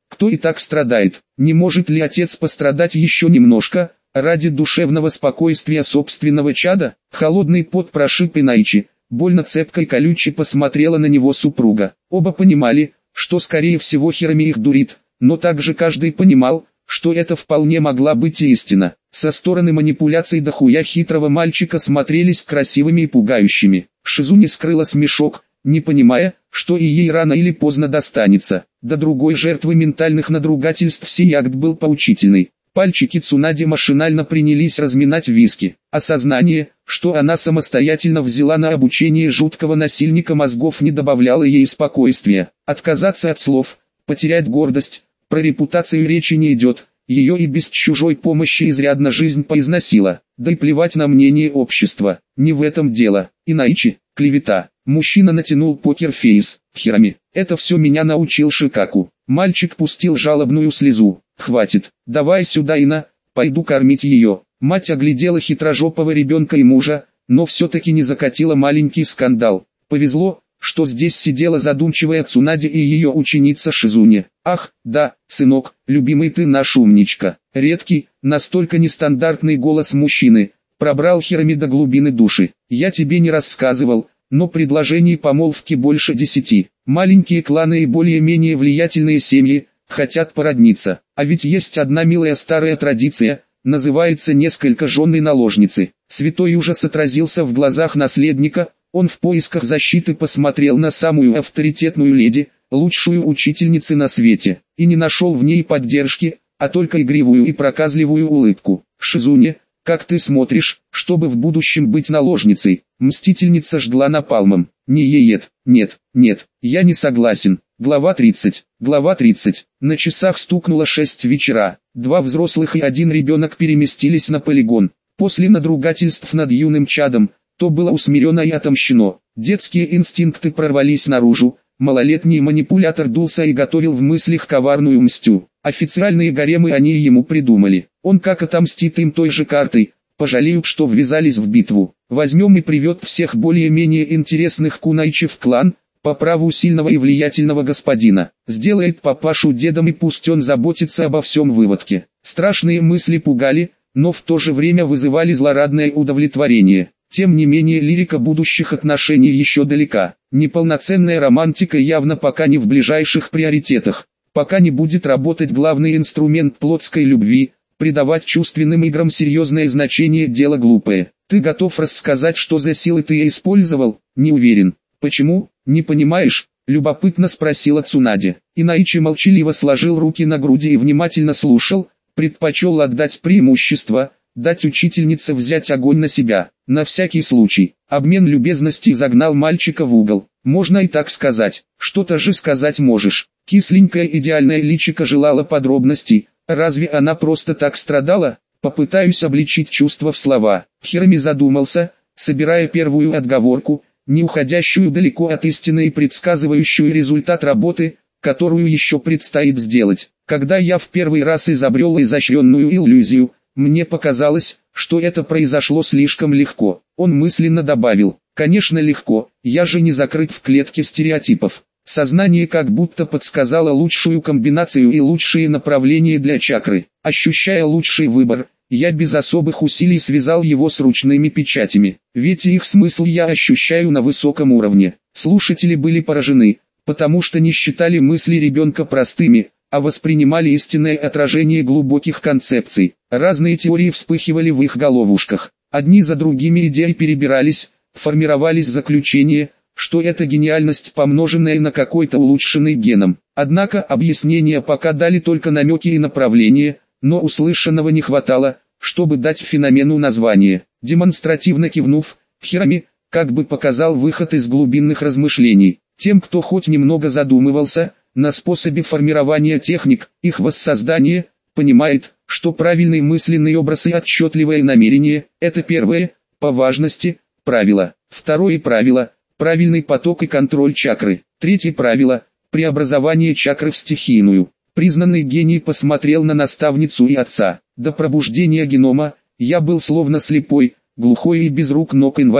Speaker 1: кто и так страдает. Не может ли отец пострадать еще немножко, ради душевного спокойствия собственного чада? Холодный пот прошиб Инаичи, больно цепко и колюче посмотрела на него супруга. Оба понимали, что скорее всего Хироми их дурит, но также каждый понимал, что это вполне могла быть и истина. Со стороны манипуляций дохуя хитрого мальчика смотрелись красивыми и пугающими. Шизуни скрыла смешок, не понимая, что и ей рано или поздно достанется. До другой жертвы ментальных надругательств сей акт был поучительный. Пальчики Цунади машинально принялись разминать виски. Осознание, что она самостоятельно взяла на обучение жуткого насильника мозгов, не добавляло ей спокойствия. Отказаться от слов, потерять гордость, про репутацию речи не идет. Ее и без чужой помощи изрядно жизнь поизносила. Да и плевать на мнение общества, не в этом дело. Инаичи, клевета. Мужчина натянул покерфейс. Хироми, это все меня научил Шикаку. Мальчик пустил жалобную слезу. Хватит, давай сюда, Ина, пойду кормить ее. Мать оглядела хитрожопого ребенка и мужа, но все-таки не закатила маленький скандал. Повезло, что здесь сидела задумчивая Цунади и ее ученица Шизуни. Ах, да, сынок, любимый ты наш умничка. Редкий, настолько нестандартный голос мужчины пробрал Хироми до глубины души. Я тебе не рассказывал, но предложений помолвки больше 10. Маленькие кланы и более-менее влиятельные семьи хотят породниться. А ведь есть одна милая старая традиция, называется несколько жен и наложницы. Святой ужас отразился в глазах наследника, он в поисках защиты посмотрел на самую авторитетную леди, лучшую учительницу на свете, и не нашел в ней поддержки, а только игривую и проказливую улыбку. Шизуне, как ты смотришь, чтобы в будущем быть наложницей? Мстительница жгла напалмом. Не еет. Нет, я не согласен. Глава 30. Глава 30. На часах стукнуло 6 вечера. 2 взрослых и 1 ребенок переместились на полигон. После надругательств над юным чадом, то было усмирено и отомщено. Детские инстинкты прорвались наружу. Малолетний манипулятор дулся и готовил в мыслях коварную мстью. Официальные гаремы они ему придумали. Он как отомстит им той же картой. Пожалеют, что ввязались в битву. Возьмем и привет всех более-менее интересных кунаичи в клан, по праву сильного и влиятельного господина. Сделает папашу дедом и пусть он заботится обо всем выводке. Страшные мысли пугали, но в то же время вызывали злорадное удовлетворение. Тем не менее лирика будущих отношений еще далека. Неполноценная романтика явно пока не в ближайших приоритетах. Пока не будет работать главный инструмент плотской любви, придавать чувственным играм серьезное значение — дело глупое. Ты готов рассказать, что за силы ты использовал? Не уверен. Почему? Не понимаешь? Любопытно спросила Цунади. Инаичи молчаливо сложил руки на груди и внимательно слушал, предпочел отдать преимущество, дать учительнице взять огонь на себя. На всякий случай, обмен любезностей загнал мальчика в угол. Можно и так сказать. Что-то же сказать можешь. Кисленькая идеальная личико желала подробностей. Разве она просто так страдала? Попытаюсь обличить чувства в слова. Хироми задумался, собирая первую отговорку, не уходящую далеко от истины и предсказывающую результат работы, которую еще предстоит сделать. Когда я в первый раз изобрел изощренную иллюзию, мне показалось, что это произошло слишком легко. Он мысленно добавил: конечно легко, я же не закрыт в клетке стереотипов. Сознание как будто подсказало лучшую комбинацию и лучшие направления для чакры. Ощущая лучший выбор, я без особых усилий связал его с ручными печатями. Ведь их смысл я ощущаю на высоком уровне. Слушатели были поражены, потому что не считали мысли ребенка простыми, а воспринимали истинное отражение глубоких концепций. Разные теории вспыхивали в их головушках. Одни за другими идеи перебирались, формировались заключения, что это гениальность, помноженная на какой-то улучшенный геном. Однако объяснения пока дали только намеки и направления, но услышанного не хватало, чтобы дать феномену название. Демонстративно кивнув, Хироми как бы показал выход из глубинных размышлений. Тем, кто хоть немного задумывался на способе формирования техник, их воссоздания, понимает, что правильный мысленный образ и отчетливое намерение – это первое, по важности, правило. Второе правило – правильный поток и контроль чакры. Третье правило – преобразование чакры в стихийную. Признанный гений посмотрел на наставницу и отца. До пробуждения генома я был словно слепой, глухой и без рук ног инвалид.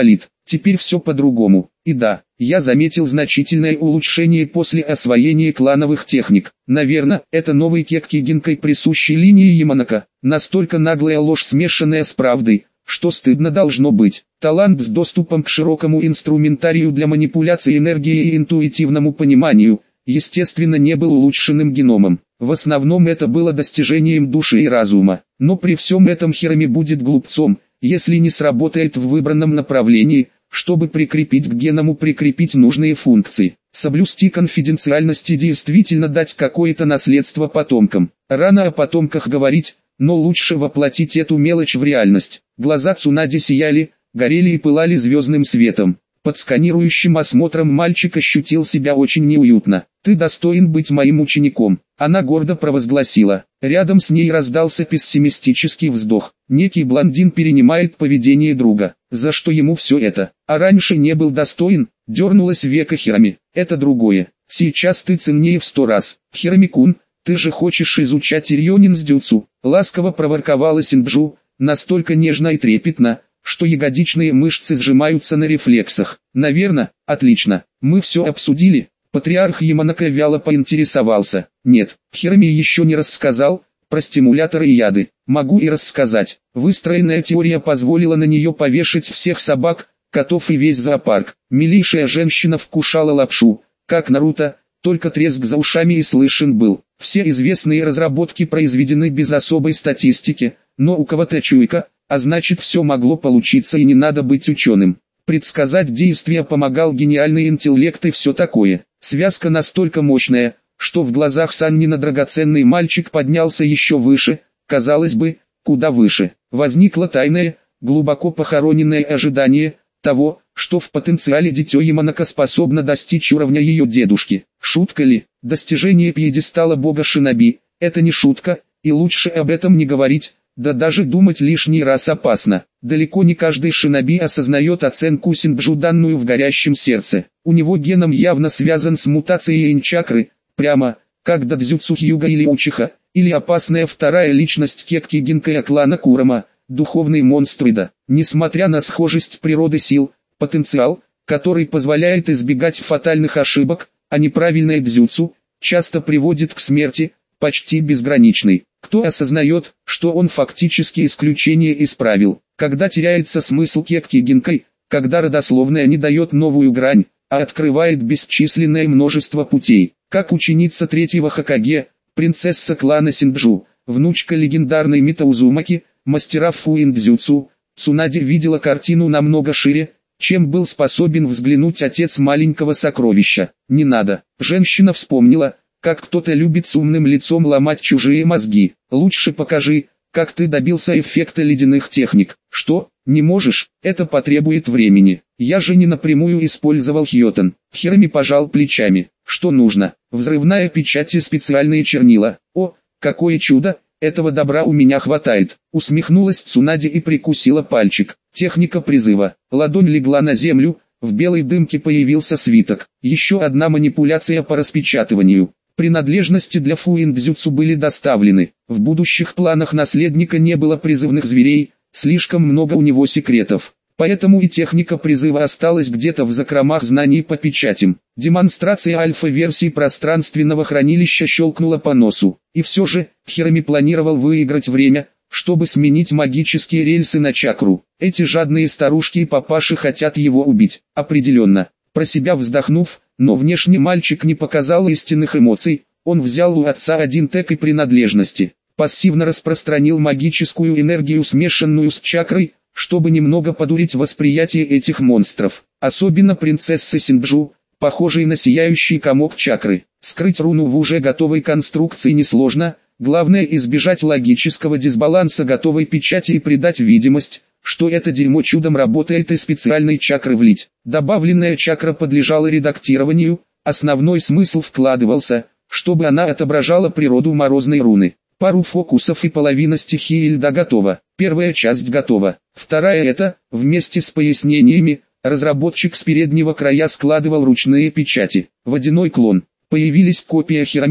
Speaker 1: Теперь все по-другому. И да, я заметил значительное улучшение после освоения клановых техник. Наверное, это новый Кекки Гинкай присущей линии Яманака. Настолько наглая ложь, смешанная с правдой, что стыдно должно быть. Талант с доступом к широкому инструментарию для манипуляции энергией и интуитивному пониманию, естественно, не был улучшенным геномом. В основном это было достижением души и разума. Но при всем этом Хироми будет глупцом, если не сработает в выбранном направлении, чтобы прикрепить к геному прикрепить нужные функции. Соблюсти конфиденциальность и действительно дать какое-то наследство потомкам. Рано о потомках говорить, но лучше воплотить эту мелочь в реальность. Глаза Цунади сияли, горели и пылали звездным светом. Под сканирующим осмотром мальчик ощутил себя очень неуютно. «Ты достоин быть моим учеником», — она гордо провозгласила. Рядом с ней раздался пессимистический вздох. Некий блондин перенимает поведение друга. За что ему все это? А раньше не был достоин? Дернулась века Хироми. Это другое. Сейчас ты ценнее в 100 раз. Хироми-кун, ты же хочешь изучать ирьонин-сдюцу? Ласково проворковала Синджу, настолько нежно и трепетно, что ягодичные мышцы сжимаются на рефлексах. Наверно, отлично. Мы все обсудили. Патриарх Яманака вяло поинтересовался. Нет, Хироми еще не рассказал про стимуляторы и яды. Могу и рассказать. Выстроенная теория позволила на нее повешать всех собак, котов и весь зоопарк. Милейшая женщина вкушала лапшу, как Наруто, только треск за ушами и слышен был. Все известные разработки произведены без особой статистики, но у кого-то чуйка, а значит все могло получиться и не надо быть ученым. Предсказать действия помогал гениальный интеллект и все такое. Связка настолько мощная, что в глазах Саннина драгоценный мальчик поднялся еще выше, казалось бы, куда выше. Возникло тайное, глубоко похороненное ожидание того, что в потенциале дитё Яманака способно достичь уровня ее дедушки. Шутка ли? Достижение пьедестала бога Шиноби – это не шутка, и лучше об этом не говорить. Да даже думать лишний раз опасно. Далеко не каждый шиноби осознает оценку Синджу, данную в горящем сердце. У него геном явно связан с мутацией инчакры, прямо, как дадзюцу Хьюга или Учиха, или опасная вторая личность Кекки Гинкая клана Курама, духовный монстроида. Несмотря на схожесть природы сил, потенциал, который позволяет избегать фатальных ошибок, а неправильное дзюцу, часто приводит к смерти, почти безграничный. Кто осознает, что он фактически исключение из правил, когда теряется смысл Кекки Гинкай, когда родословная не дает новую грань, а открывает бесчисленное множество путей. Как ученица третьего Хокаге, принцесса клана Синджу, внучка легендарной Мито Узумаки, мастера фуин-дзюцу, Цунади видела картину намного шире, чем был способен взглянуть отец маленького сокровища. Не надо. Женщина вспомнила, как кто-то любит с умным лицом ломать чужие мозги. Лучше покажи, как ты добился эффекта ледяных техник. Что, не можешь? Это потребует времени. Я же не напрямую использовал Хьотен. Хироми пожал плечами. Что нужно? Взрывная печать и специальные чернила. О, какое чудо! Этого добра у меня хватает. Усмехнулась Цунади и прикусила пальчик. Техника призыва. Ладонь легла на землю, в белой дымке появился свиток. Еще одна манипуляция по распечатыванию. Принадлежности для фуин-дзюцу были доставлены. В будущих планах наследника не было призывных зверей, слишком много у него секретов. Поэтому и техника призыва осталась где-то в закромах знаний по печатям. Демонстрация альфа-версии пространственного хранилища щелкнула по носу. И все же, Хироми планировал выиграть время, чтобы сменить магические рельсы на чакру. Эти жадные старушки и папаши хотят его убить. Определенно. Про себя вздохнув, но внешне мальчик не показал истинных эмоций, он взял у отца один тег и принадлежности. Пассивно распространил магическую энергию, смешанную с чакрой, чтобы немного подурить восприятие этих монстров. Особенно принцессы Синджу, похожей на сияющий комок чакры. Скрыть руну в уже готовой конструкции несложно, главное избежать логического дисбаланса готовой печати и придать видимость, что это дерьмо чудом работает, и специальной чакры влить. Добавленная чакра подлежала редактированию, основной смысл вкладывался, чтобы она отображала природу морозной руны. Пару фокусов и половина стихии льда готова. Первая часть готова. Вторая это, вместе с пояснениями, разработчик с переднего края складывал ручные печати. Водяной клон. Появились копия Хироми,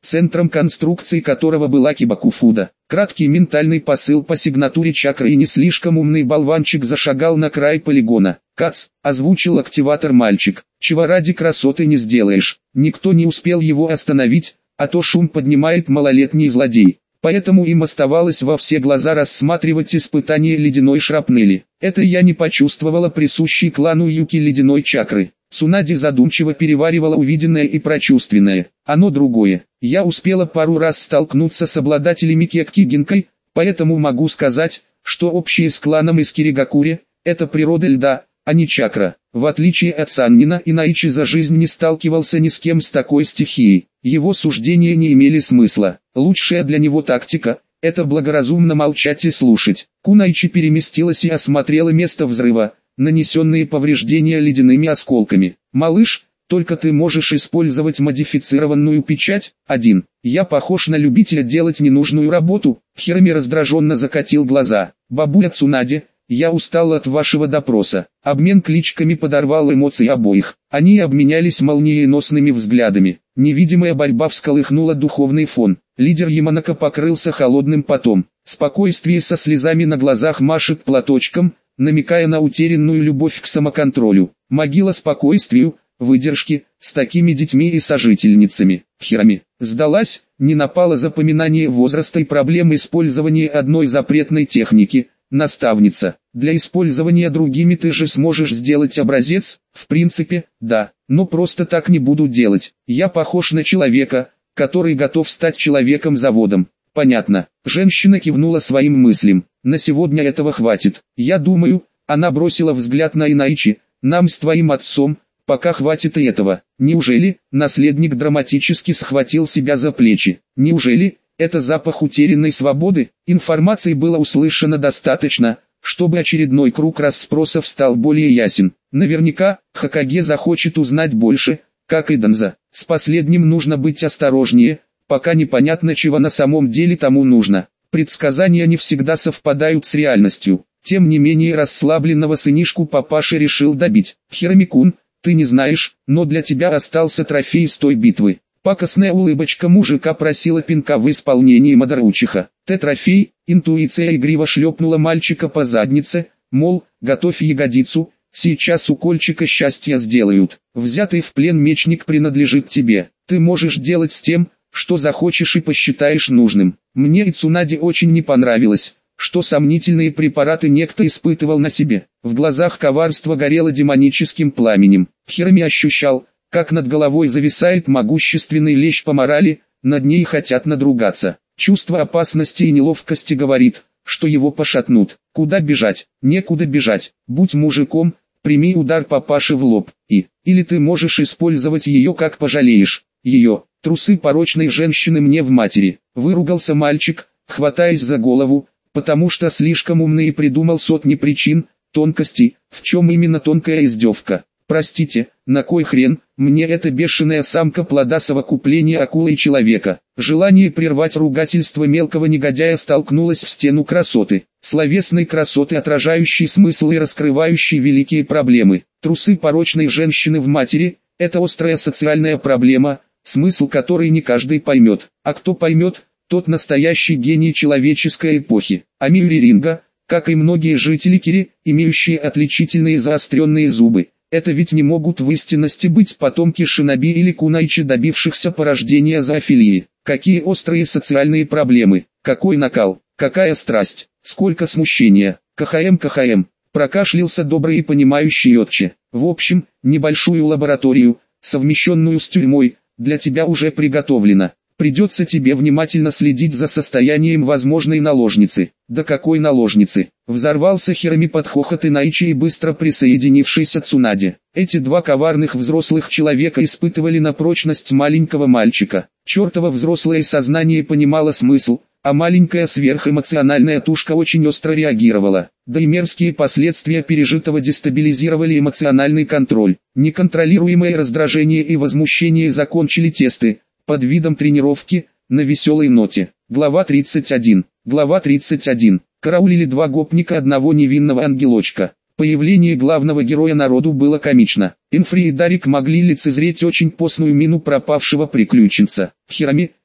Speaker 1: центром конструкции которого была Кибакуфуда. Краткий ментальный посыл по сигнатуре чакры, и не слишком умный болванчик зашагал на край полигона. «Кац», — озвучил активатор мальчик, — «чего ради красоты не сделаешь». Никто не успел его остановить, а то шум поднимает малолетний злодей. Поэтому им оставалось во все глаза рассматривать испытание ледяной шрапнели. Это я не почувствовала присущей клану Юки ледяной чакры. Цунади задумчиво переваривала увиденное и прочувственное. Оно другое. Я успела пару раз столкнуться с обладателями Кекки Гинкой, поэтому могу сказать, что общее с кланом из Киригакури – это природа льда, а не чакра. В отличие от Саннина, Инаичи за жизнь не сталкивался ни с кем с такой стихией. Его суждения не имели смысла. Лучшая для него тактика – это благоразумно молчать и слушать. Кунаичи переместилась и осмотрела место взрыва, нанесенные повреждения ледяными осколками. «Малыш, только ты можешь использовать модифицированную печать. 1. Я похож на любителя делать ненужную работу». Хироми раздраженно закатил глаза. «Бабуля Цунади, я устал от вашего допроса». Обмен кличками подорвал эмоции обоих. Они обменялись молниеносными взглядами. Невидимая борьба всколыхнула духовный фон. Лидер Яманака покрылся холодным потом. Спокойствие со слезами на глазах машет платочком, намекая на утерянную любовь к самоконтролю. Могила спокойствию, выдержки, с такими детьми и сожительницами. Хироми сдалась, не напало запоминание возраста и проблем использования одной запретной техники. Наставница, для использования другими ты же сможешь сделать образец? В принципе, да, но просто так не буду делать. Я похож на человека, который готов стать человеком-заводом. Понятно. Женщина кивнула своим мыслям. На сегодня этого хватит. Я думаю, она бросила взгляд на Инаичи, нам с твоим отцом, пока хватит и этого. Неужели? Наследник драматически схватил себя за плечи. Неужели? Это запах утерянной свободы? Информации было услышано достаточно, чтобы очередной круг расспросов стал более ясен. Наверняка, Хокаге захочет узнать больше, как и Данза. С последним нужно быть осторожнее, пока непонятно, чего на самом деле тому нужно. Предсказания не всегда совпадают с реальностью. Тем не менее расслабленного сынишку папаша решил добить. «Хироми-кун, ты не знаешь, но для тебя остался трофей с той битвы». Пакостная улыбочка мужика просила пинка в исполнении Мадаручиха. Трофей, интуиция игриво шлепнула мальчика по заднице, мол, готовь ягодицу, сейчас укольчика счастья сделают. Взятый в плен мечник принадлежит тебе. Ты можешь делать с тем, что захочешь и посчитаешь нужным. Мне и Цунади очень не понравилось, что сомнительные препараты некто испытывал на себе. В глазах коварство горело демоническим пламенем. Хироми ощущал, как над головой зависает могущественный лещ по морали, над ней хотят надругаться. Чувство опасности и неловкости говорит, что его пошатнут. Куда бежать? Некуда бежать. Будь мужиком, прими удар папаши в лоб. Или ты можешь использовать ее как пожалеешь. Ее, трусы порочной женщины мне в матери. Выругался мальчик, хватаясь за голову, потому что слишком умный и придумал сотни причин, тонкостей, в чем именно тонкая издевка. Простите, на кой хрен, мне эта бешеная самка плода совокупления акулы и человека. Желание прервать ругательство мелкого негодяя столкнулось в стену красоты. Словесной красоты, отражающей смысл и раскрывающей великие проблемы. Трусы порочной женщины в матери – это острая социальная проблема, смысл которой не каждый поймет. А кто поймет, тот настоящий гений человеческой эпохи. Амиури Ринга, как и многие жители Кири, имеющие отличительные заостренные зубы. Это ведь не могут в истинности быть потомки шиноби или кунаичи, добившихся порождения зоофилии. Какие острые социальные проблемы, какой накал, какая страсть, сколько смущения. КХМ, прокашлялся добрый и понимающий отче. В общем, небольшую лабораторию, совмещенную с тюрьмой, для тебя уже приготовлено. Придется тебе внимательно следить за состоянием возможной наложницы. Да какой наложницы? Взорвался Хироми под хохот Инаичи и быстро присоединившийся Цунади. Эти два коварных взрослых человека испытывали на прочность маленького мальчика. Чертово взрослое сознание понимало смысл, а маленькая сверхэмоциональная тушка очень остро реагировала. Да и мерзкие последствия пережитого дестабилизировали эмоциональный контроль. Неконтролируемое раздражение и возмущение закончили тесты, под видом тренировки, на веселой ноте. Глава 31. Глава 31. Караулили два гопника одного невинного ангелочка. Появление главного героя народу было комично. Инфри и Дарик могли лицезреть очень постную мину пропавшего приключенца. Хироми,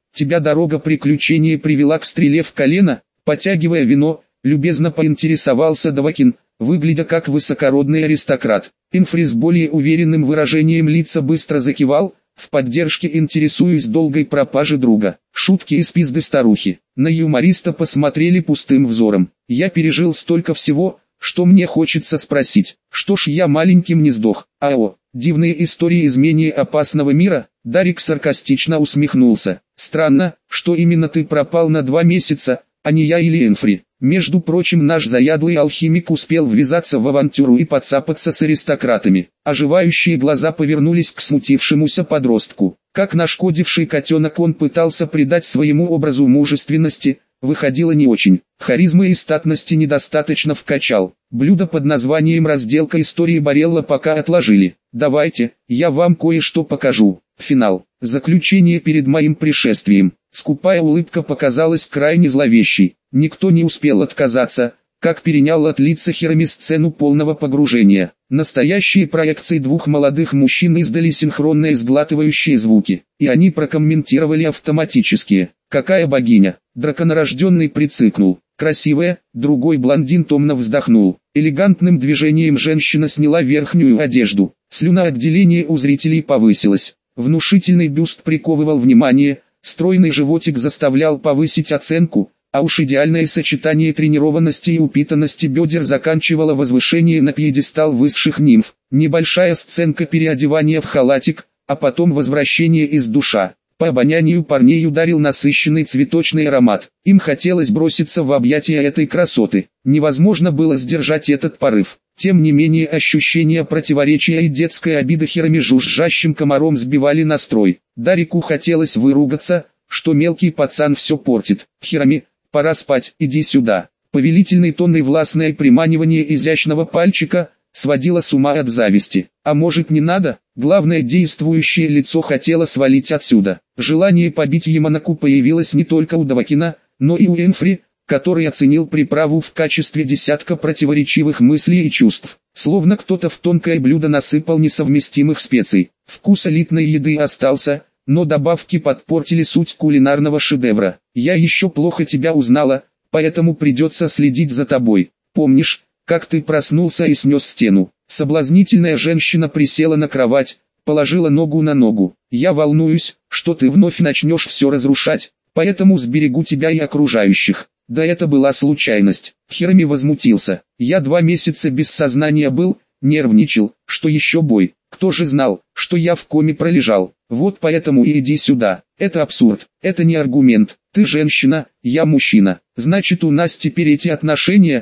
Speaker 1: тебя дорога приключения привела к стреле в колено?» Потягивая вино, любезно поинтересовался Давакин, выглядя как высокородный аристократ. Инфри с более уверенным выражением лица быстро закивал, в поддержке интересуясь долгой пропажи друга. Шутки из пизды старухи. На юмориста посмотрели пустым взором. Я пережил столько всего, что мне хочется спросить. Что ж я маленьким не сдох? АО, дивные истории из менее опасного мира? Дарик саркастично усмехнулся. Странно, что именно ты пропал на 2 месяца, а не я или Энфри. Между прочим, наш заядлый алхимик успел ввязаться в авантюру и подцапаться с аристократами. Оживающие глаза повернулись к смутившемуся подростку. Как нашкодивший котенок он пытался придать своему образу мужественности, выходило не очень. Харизмы и статности недостаточно вкачал. Блюдо под названием «Разделка истории Барелла» пока отложили. Давайте, я вам кое-что покажу. Финал. Заключение перед моим пришествием. Скупая улыбка показалась крайне зловещей. Никто не успел отказаться, как перенял от лица Хирами сцену полного погружения. Настоящие проекции двух молодых мужчин издали синхронные сглатывающие звуки, и они прокомментировали автоматически. «Какая богиня!» Драконорожденный прицикнул. «Красивая!» Другой блондин томно вздохнул. Элегантным движением женщина сняла верхнюю одежду. Слюноотделение у зрителей повысилось. Внушительный бюст приковывал внимание, стройный животик заставлял повысить оценку, а уж идеальное сочетание тренированности и упитанности бедер заканчивало возвышение на пьедестал высших нимф. Небольшая сценка переодевания в халатик, а потом возвращение из душа. По обонянию парней ударил насыщенный цветочный аромат. Им хотелось броситься в объятия этой красоты. Невозможно было сдержать этот порыв. Тем не менее ощущение противоречия и детская обида Хирами жужжащим комаром сбивали настрой. Дарику хотелось выругаться, что мелкий пацан все портит. «Хирами, пора спать, иди сюда». Повелительный тон и властное приманивание изящного пальчика сводило с ума от зависти. А может, не надо? Главное, действующее лицо хотело свалить отсюда. Желание побить Яманаку появилось не только у Давакина, но и у Энфри, который оценил приправу в качестве десятка противоречивых мыслей и чувств. Словно кто-то в тонкое блюдо насыпал несовместимых специй. Вкус элитной еды остался, но добавки подпортили суть кулинарного шедевра. «Я еще плохо тебя узнала, поэтому придется следить за тобой. Помнишь, как ты проснулся и снес стену?» Соблазнительная женщина присела на кровать, положила ногу на ногу. «Я волнуюсь, что ты вновь начнешь все разрушать, поэтому сберегу тебя и окружающих». Да это была случайность. Хирами возмутился. «Я 2 месяца без сознания был, нервничал, что еще бой. Кто же знал, что я в коме пролежал? Вот поэтому и иди сюда». Это абсурд, это не аргумент. Ты женщина, я мужчина. Значит, у нас теперь эти отношения,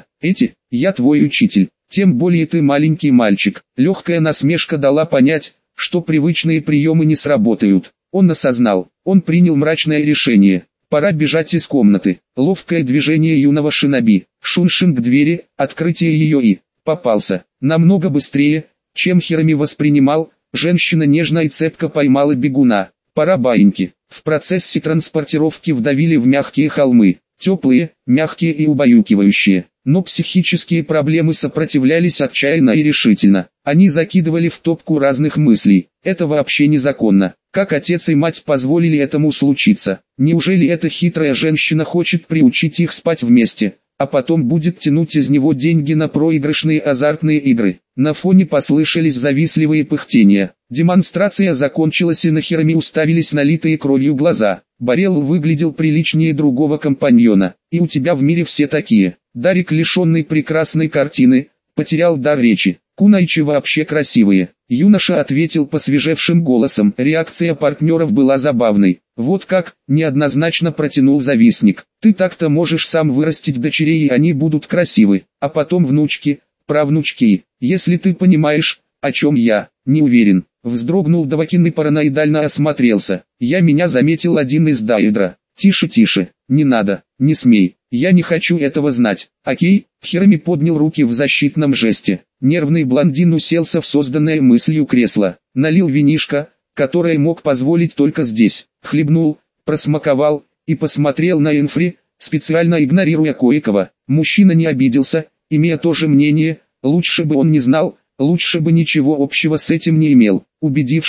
Speaker 1: я твой учитель. Тем более ты маленький мальчик. Легкая насмешка дала понять, что привычные приемы не сработают. Он осознал, он принял мрачное решение. Пора бежать из комнаты. Ловкое движение юного шиноби. Шуншин к двери, открытие ее и попался. Намного быстрее, чем Хирами воспринимал, женщина нежно и цепко поймала бегуна. Пора баиньки. В процессе транспортировки вдавили в мягкие холмы. Теплые, мягкие и убаюкивающие. Но психические проблемы сопротивлялись отчаянно и решительно. Они закидывали в топку разных мыслей. Это вообще незаконно. Как отец и мать позволили этому случиться? Неужели эта хитрая женщина хочет приучить их спать вместе, а потом будет тянуть из него деньги на проигрышные азартные игры? На фоне послышались завистливые пыхтения. Демонстрация закончилась, и на Хирами уставились налитые кровью глаза. Барелл выглядел приличнее другого компаньона. «И у тебя в мире все такие». Дарик, лишенный прекрасной картины, потерял дар речи. «Кунайчи вообще красивые». Юноша ответил посвежевшим голосом. Реакция партнеров была забавной. «Вот как?» – неоднозначно протянул завистник. «Ты так-то можешь сам вырастить дочерей, и они будут красивы, а потом внучки, правнучки. Если ты понимаешь, о чем я». «Не уверен». Вздрогнул Давакин и параноидально осмотрелся. Меня заметил один из Дайдра. «Тише, тише, не надо, не смей, я не хочу этого знать». «Окей». Хирами поднял руки в защитном жесте. Нервный блондин уселся в созданное мыслью кресло. Налил винишко, которое мог позволить только здесь. Хлебнул, просмаковал и посмотрел на Энфри, специально игнорируя кое-кого. Мужчина не обиделся, имея то же мнение, лучше бы он не знал, лучше бы ничего общего с этим не имел. Убедившись,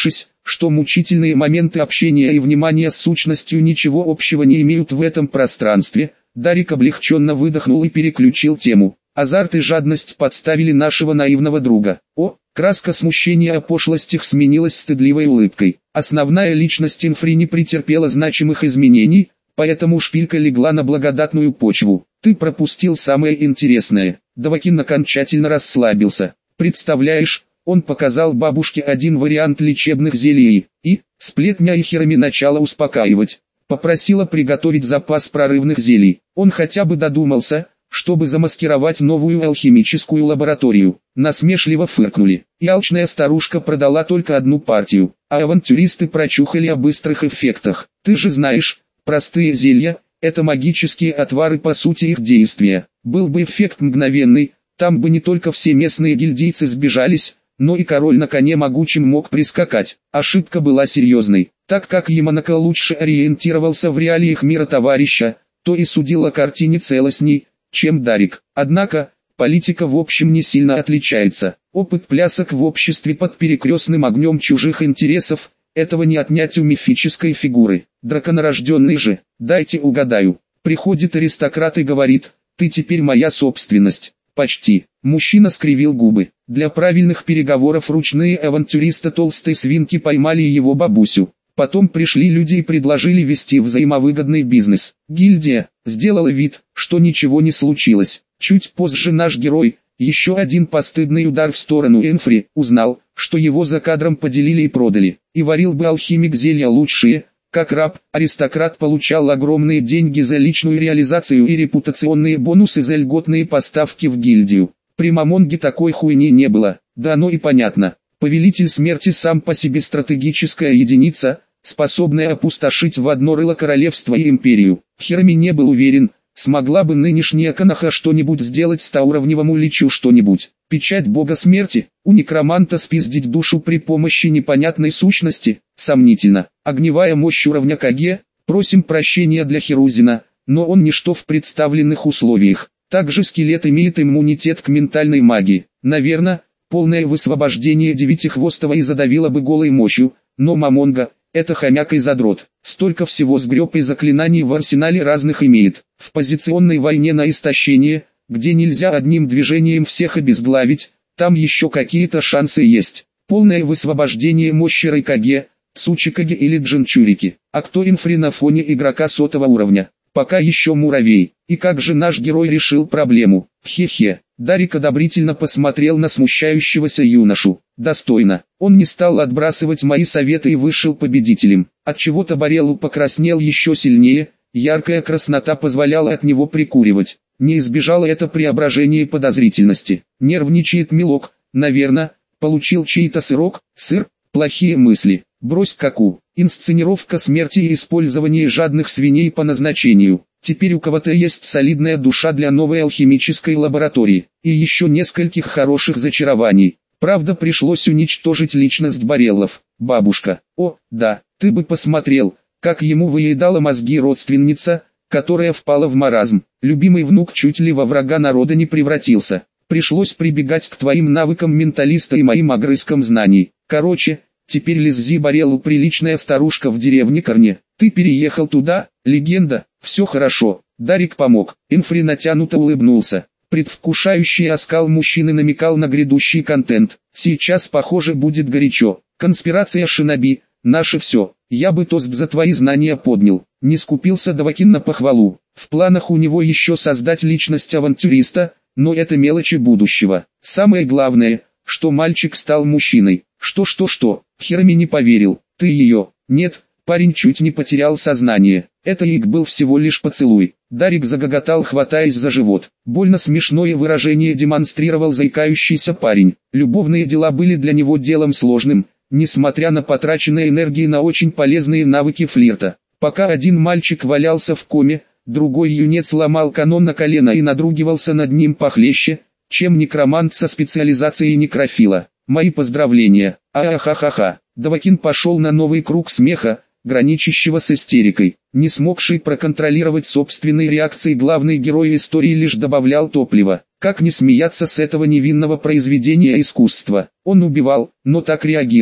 Speaker 1: что мучительные моменты общения и внимания с сущностью ничего общего не имеют в этом пространстве. Дарик облегченно выдохнул и переключил тему. Азарт и жадность подставили нашего наивного друга. Краска смущения о пошлостях сменилась стыдливой улыбкой. Основная личность Инфри не претерпела значимых изменений, поэтому шпилька легла на благодатную почву. Ты пропустил самое интересное. Давакин окончательно расслабился. Представляешь, он показал бабушке один вариант лечебных зелий, и, сплетня и херами начала успокаивать. Попросила приготовить запас прорывных зелий. Он хотя бы додумался, чтобы замаскировать новую алхимическую лабораторию. Насмешливо фыркнули. И алчная старушка продала только одну партию, а авантюристы прочухали о быстрых эффектах. Ты же знаешь, простые зелья – это магические отвары, по сути их действия. Был бы эффект мгновенный, там бы не только все местные гильдейцы сбежались, но и король на коне могучим мог прискакать. Ошибка была серьезной, так как Яманака лучше ориентировался в реалиях мира товарища, то и судил о картине целостней, чем Дарик. Однако, политика в общем не сильно отличается. Опыт плясок в обществе под перекрестным огнем чужих интересов, этого не отнять у мифической фигуры. Драконорожденный же, дайте угадаю, приходит аристократ и говорит: «Ты теперь моя собственность». Почти. Мужчина скривил губы. Для правильных переговоров ручные авантюриста толстой свинки поймали его бабусю. Потом пришли люди и предложили вести взаимовыгодный бизнес. Гильдия сделала вид, что ничего не случилось. Чуть позже наш герой, еще один постыдный удар в сторону Энфри, узнал, что его за кадром поделили и продали. И варил бы алхимик зелья лучшие. Как раб, аристократ получал огромные деньги за личную реализацию и репутационные бонусы за льготные поставки в гильдию. При Мамонге такой хуйни не было, да оно и понятно. Повелитель смерти сам по себе стратегическая единица, способная опустошить в одно рыло королевство и империю. Херми не был уверен, смогла бы нынешняя Канаха что-нибудь сделать 100-уровневому личу что-нибудь. Печать бога смерти, у некроманта спиздить душу при помощи непонятной сущности, сомнительно. Огневая мощь уровня КГ, просим прощения для Херузина, но он ничто в представленных условиях. Также скелет имеет иммунитет к ментальной магии. Наверное, полное высвобождение девятихвостого и задавило бы голой мощью, но Мамонга – это хомяк и задрот. Столько всего сгреб и заклинаний в арсенале разных имеет. В позиционной войне на истощение, где нельзя одним движением всех обезглавить, там еще какие-то шансы есть. Полное высвобождение мощи Райкаге, Цучикаге или Джинчурики. А кто Инфри на фоне игрока 100-го уровня? Пока еще муравей. И как же наш герой решил проблему? Хе-хе. Дарик одобрительно посмотрел на смущающегося юношу. Достойно. Он не стал отбрасывать мои советы и вышел победителем. Отчего-то Бареллу покраснел еще сильнее, яркая краснота позволяла от него прикуривать. Не избежало это преображение подозрительности. Нервничает милок, наверное, получил чей-то сырок, сыр, плохие мысли. Брось каку. Инсценировка смерти и использование жадных свиней по назначению. Теперь у кого-то есть солидная душа для новой алхимической лаборатории. И еще нескольких хороших зачарований. Правда, пришлось уничтожить личность Бареллов. Бабушка. О, да, ты бы посмотрел, как ему выедала мозги родственница, которая впала в маразм. Любимый внук чуть ли во врага народа не превратился. Пришлось прибегать к твоим навыкам менталиста и моим огрызкам знаний. Короче, теперь Лиззи Бареллу приличная старушка в деревне Корне. Ты переехал туда, легенда, все хорошо. Дарик помог. Инфри натянуто улыбнулся. Предвкушающий оскал мужчины намекал на грядущий контент. Сейчас, похоже, будет горячо. Конспирация шиноби, наше все. Я бы тост за твои знания поднял. Не скупился Давакин на похвалу. В планах у него еще создать личность авантюриста, но это мелочи будущего. Самое главное, что мальчик стал мужчиной. Что? Херми не поверил. Ты ее? Нет, парень чуть не потерял сознание. Это ик был всего лишь поцелуй. Дарик загоготал, хватаясь за живот. Больно смешное выражение демонстрировал заикающийся парень. Любовные дела были для него делом сложным, несмотря на потраченные энергии на очень полезные навыки флирта. Пока один мальчик валялся в коме, другой юнец ломал канон на колено и надругивался над ним похлеще, чем некромант со специализацией некрофила. Мои поздравления. Ахахаха. Давакин пошел на новый круг смеха, граничащего с истерикой. Не смогший проконтролировать собственные реакции, главный герой истории лишь добавлял топлива. Как не смеяться с этого невинного произведения искусства? Он убивал, но так реагировал.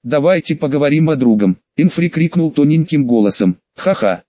Speaker 1: давайте поговорим о другом. Энфри крикнул тоненьким голосом. Ха-ха,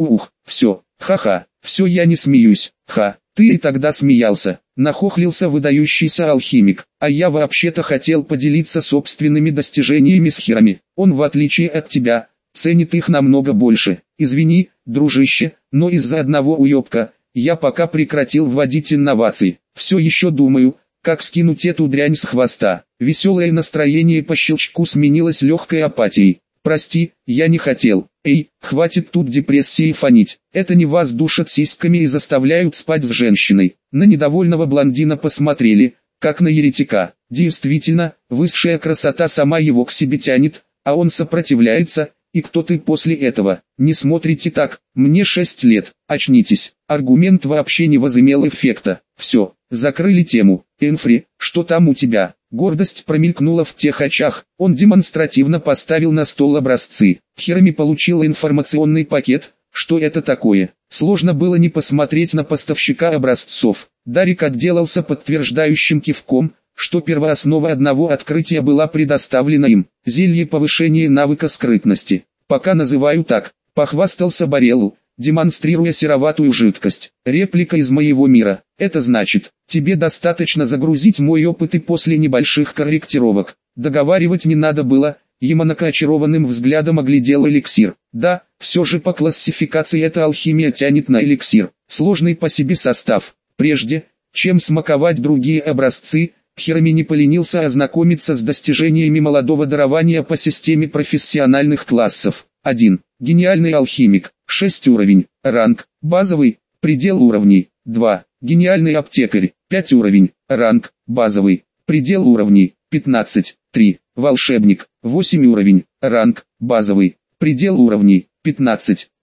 Speaker 1: все, ха-ха, все я не смеюсь, ты и тогда смеялся, нахохлился выдающийся алхимик, а я вообще-то хотел поделиться собственными достижениями с херами. Он в отличие от тебя, ценит их намного больше. Извини, дружище, но из-за одного уебка, я пока прекратил вводить инновации. Все еще думаю, как скинуть эту дрянь с хвоста. Веселое настроение по щелчку сменилось легкой апатией. Прости, я не хотел. Эй, хватит тут депрессии фонить. Это не вас душат сиськами и заставляют спать с женщиной. На недовольного блондина посмотрели, как на еретика. Действительно, высшая красота сама его к себе тянет, а он сопротивляется. И кто ты после этого? Не смотрите так, мне 6 лет, очнитесь. Аргумент вообще не возымел эффекта. Все, закрыли тему. Энфри, что там у тебя? Гордость промелькнула в тех очах. Он демонстративно поставил на стол образцы. Херами получил информационный пакет. Что это такое? Сложно было не посмотреть на поставщика образцов. Дарик отделался подтверждающим кивком, что первооснова одного открытия была предоставлена им. Зелье повышения навыка скрытности. Пока называю так, похвастался Бареллу, демонстрируя сероватую жидкость. Реплика из моего мира. Это значит, тебе достаточно загрузить мой опыт и после небольших корректировок. Договаривать не надо было. Яманака очарованным взглядом оглядел эликсир. Да, все же по классификации эта алхимия тянет на эликсир. Сложный по себе состав. Прежде, чем смаковать другие образцы, Хирами не поленился ознакомиться с достижениями молодого дарования по системе профессиональных классов. 1. Гениальный алхимик, 6 уровень, ранг, базовый, предел уровней. 2. Гениальный аптекарь, 5 уровень, ранг, базовый, предел уровней, 15. 3. Волшебник, 8 уровень, ранг, базовый, предел уровней, 15.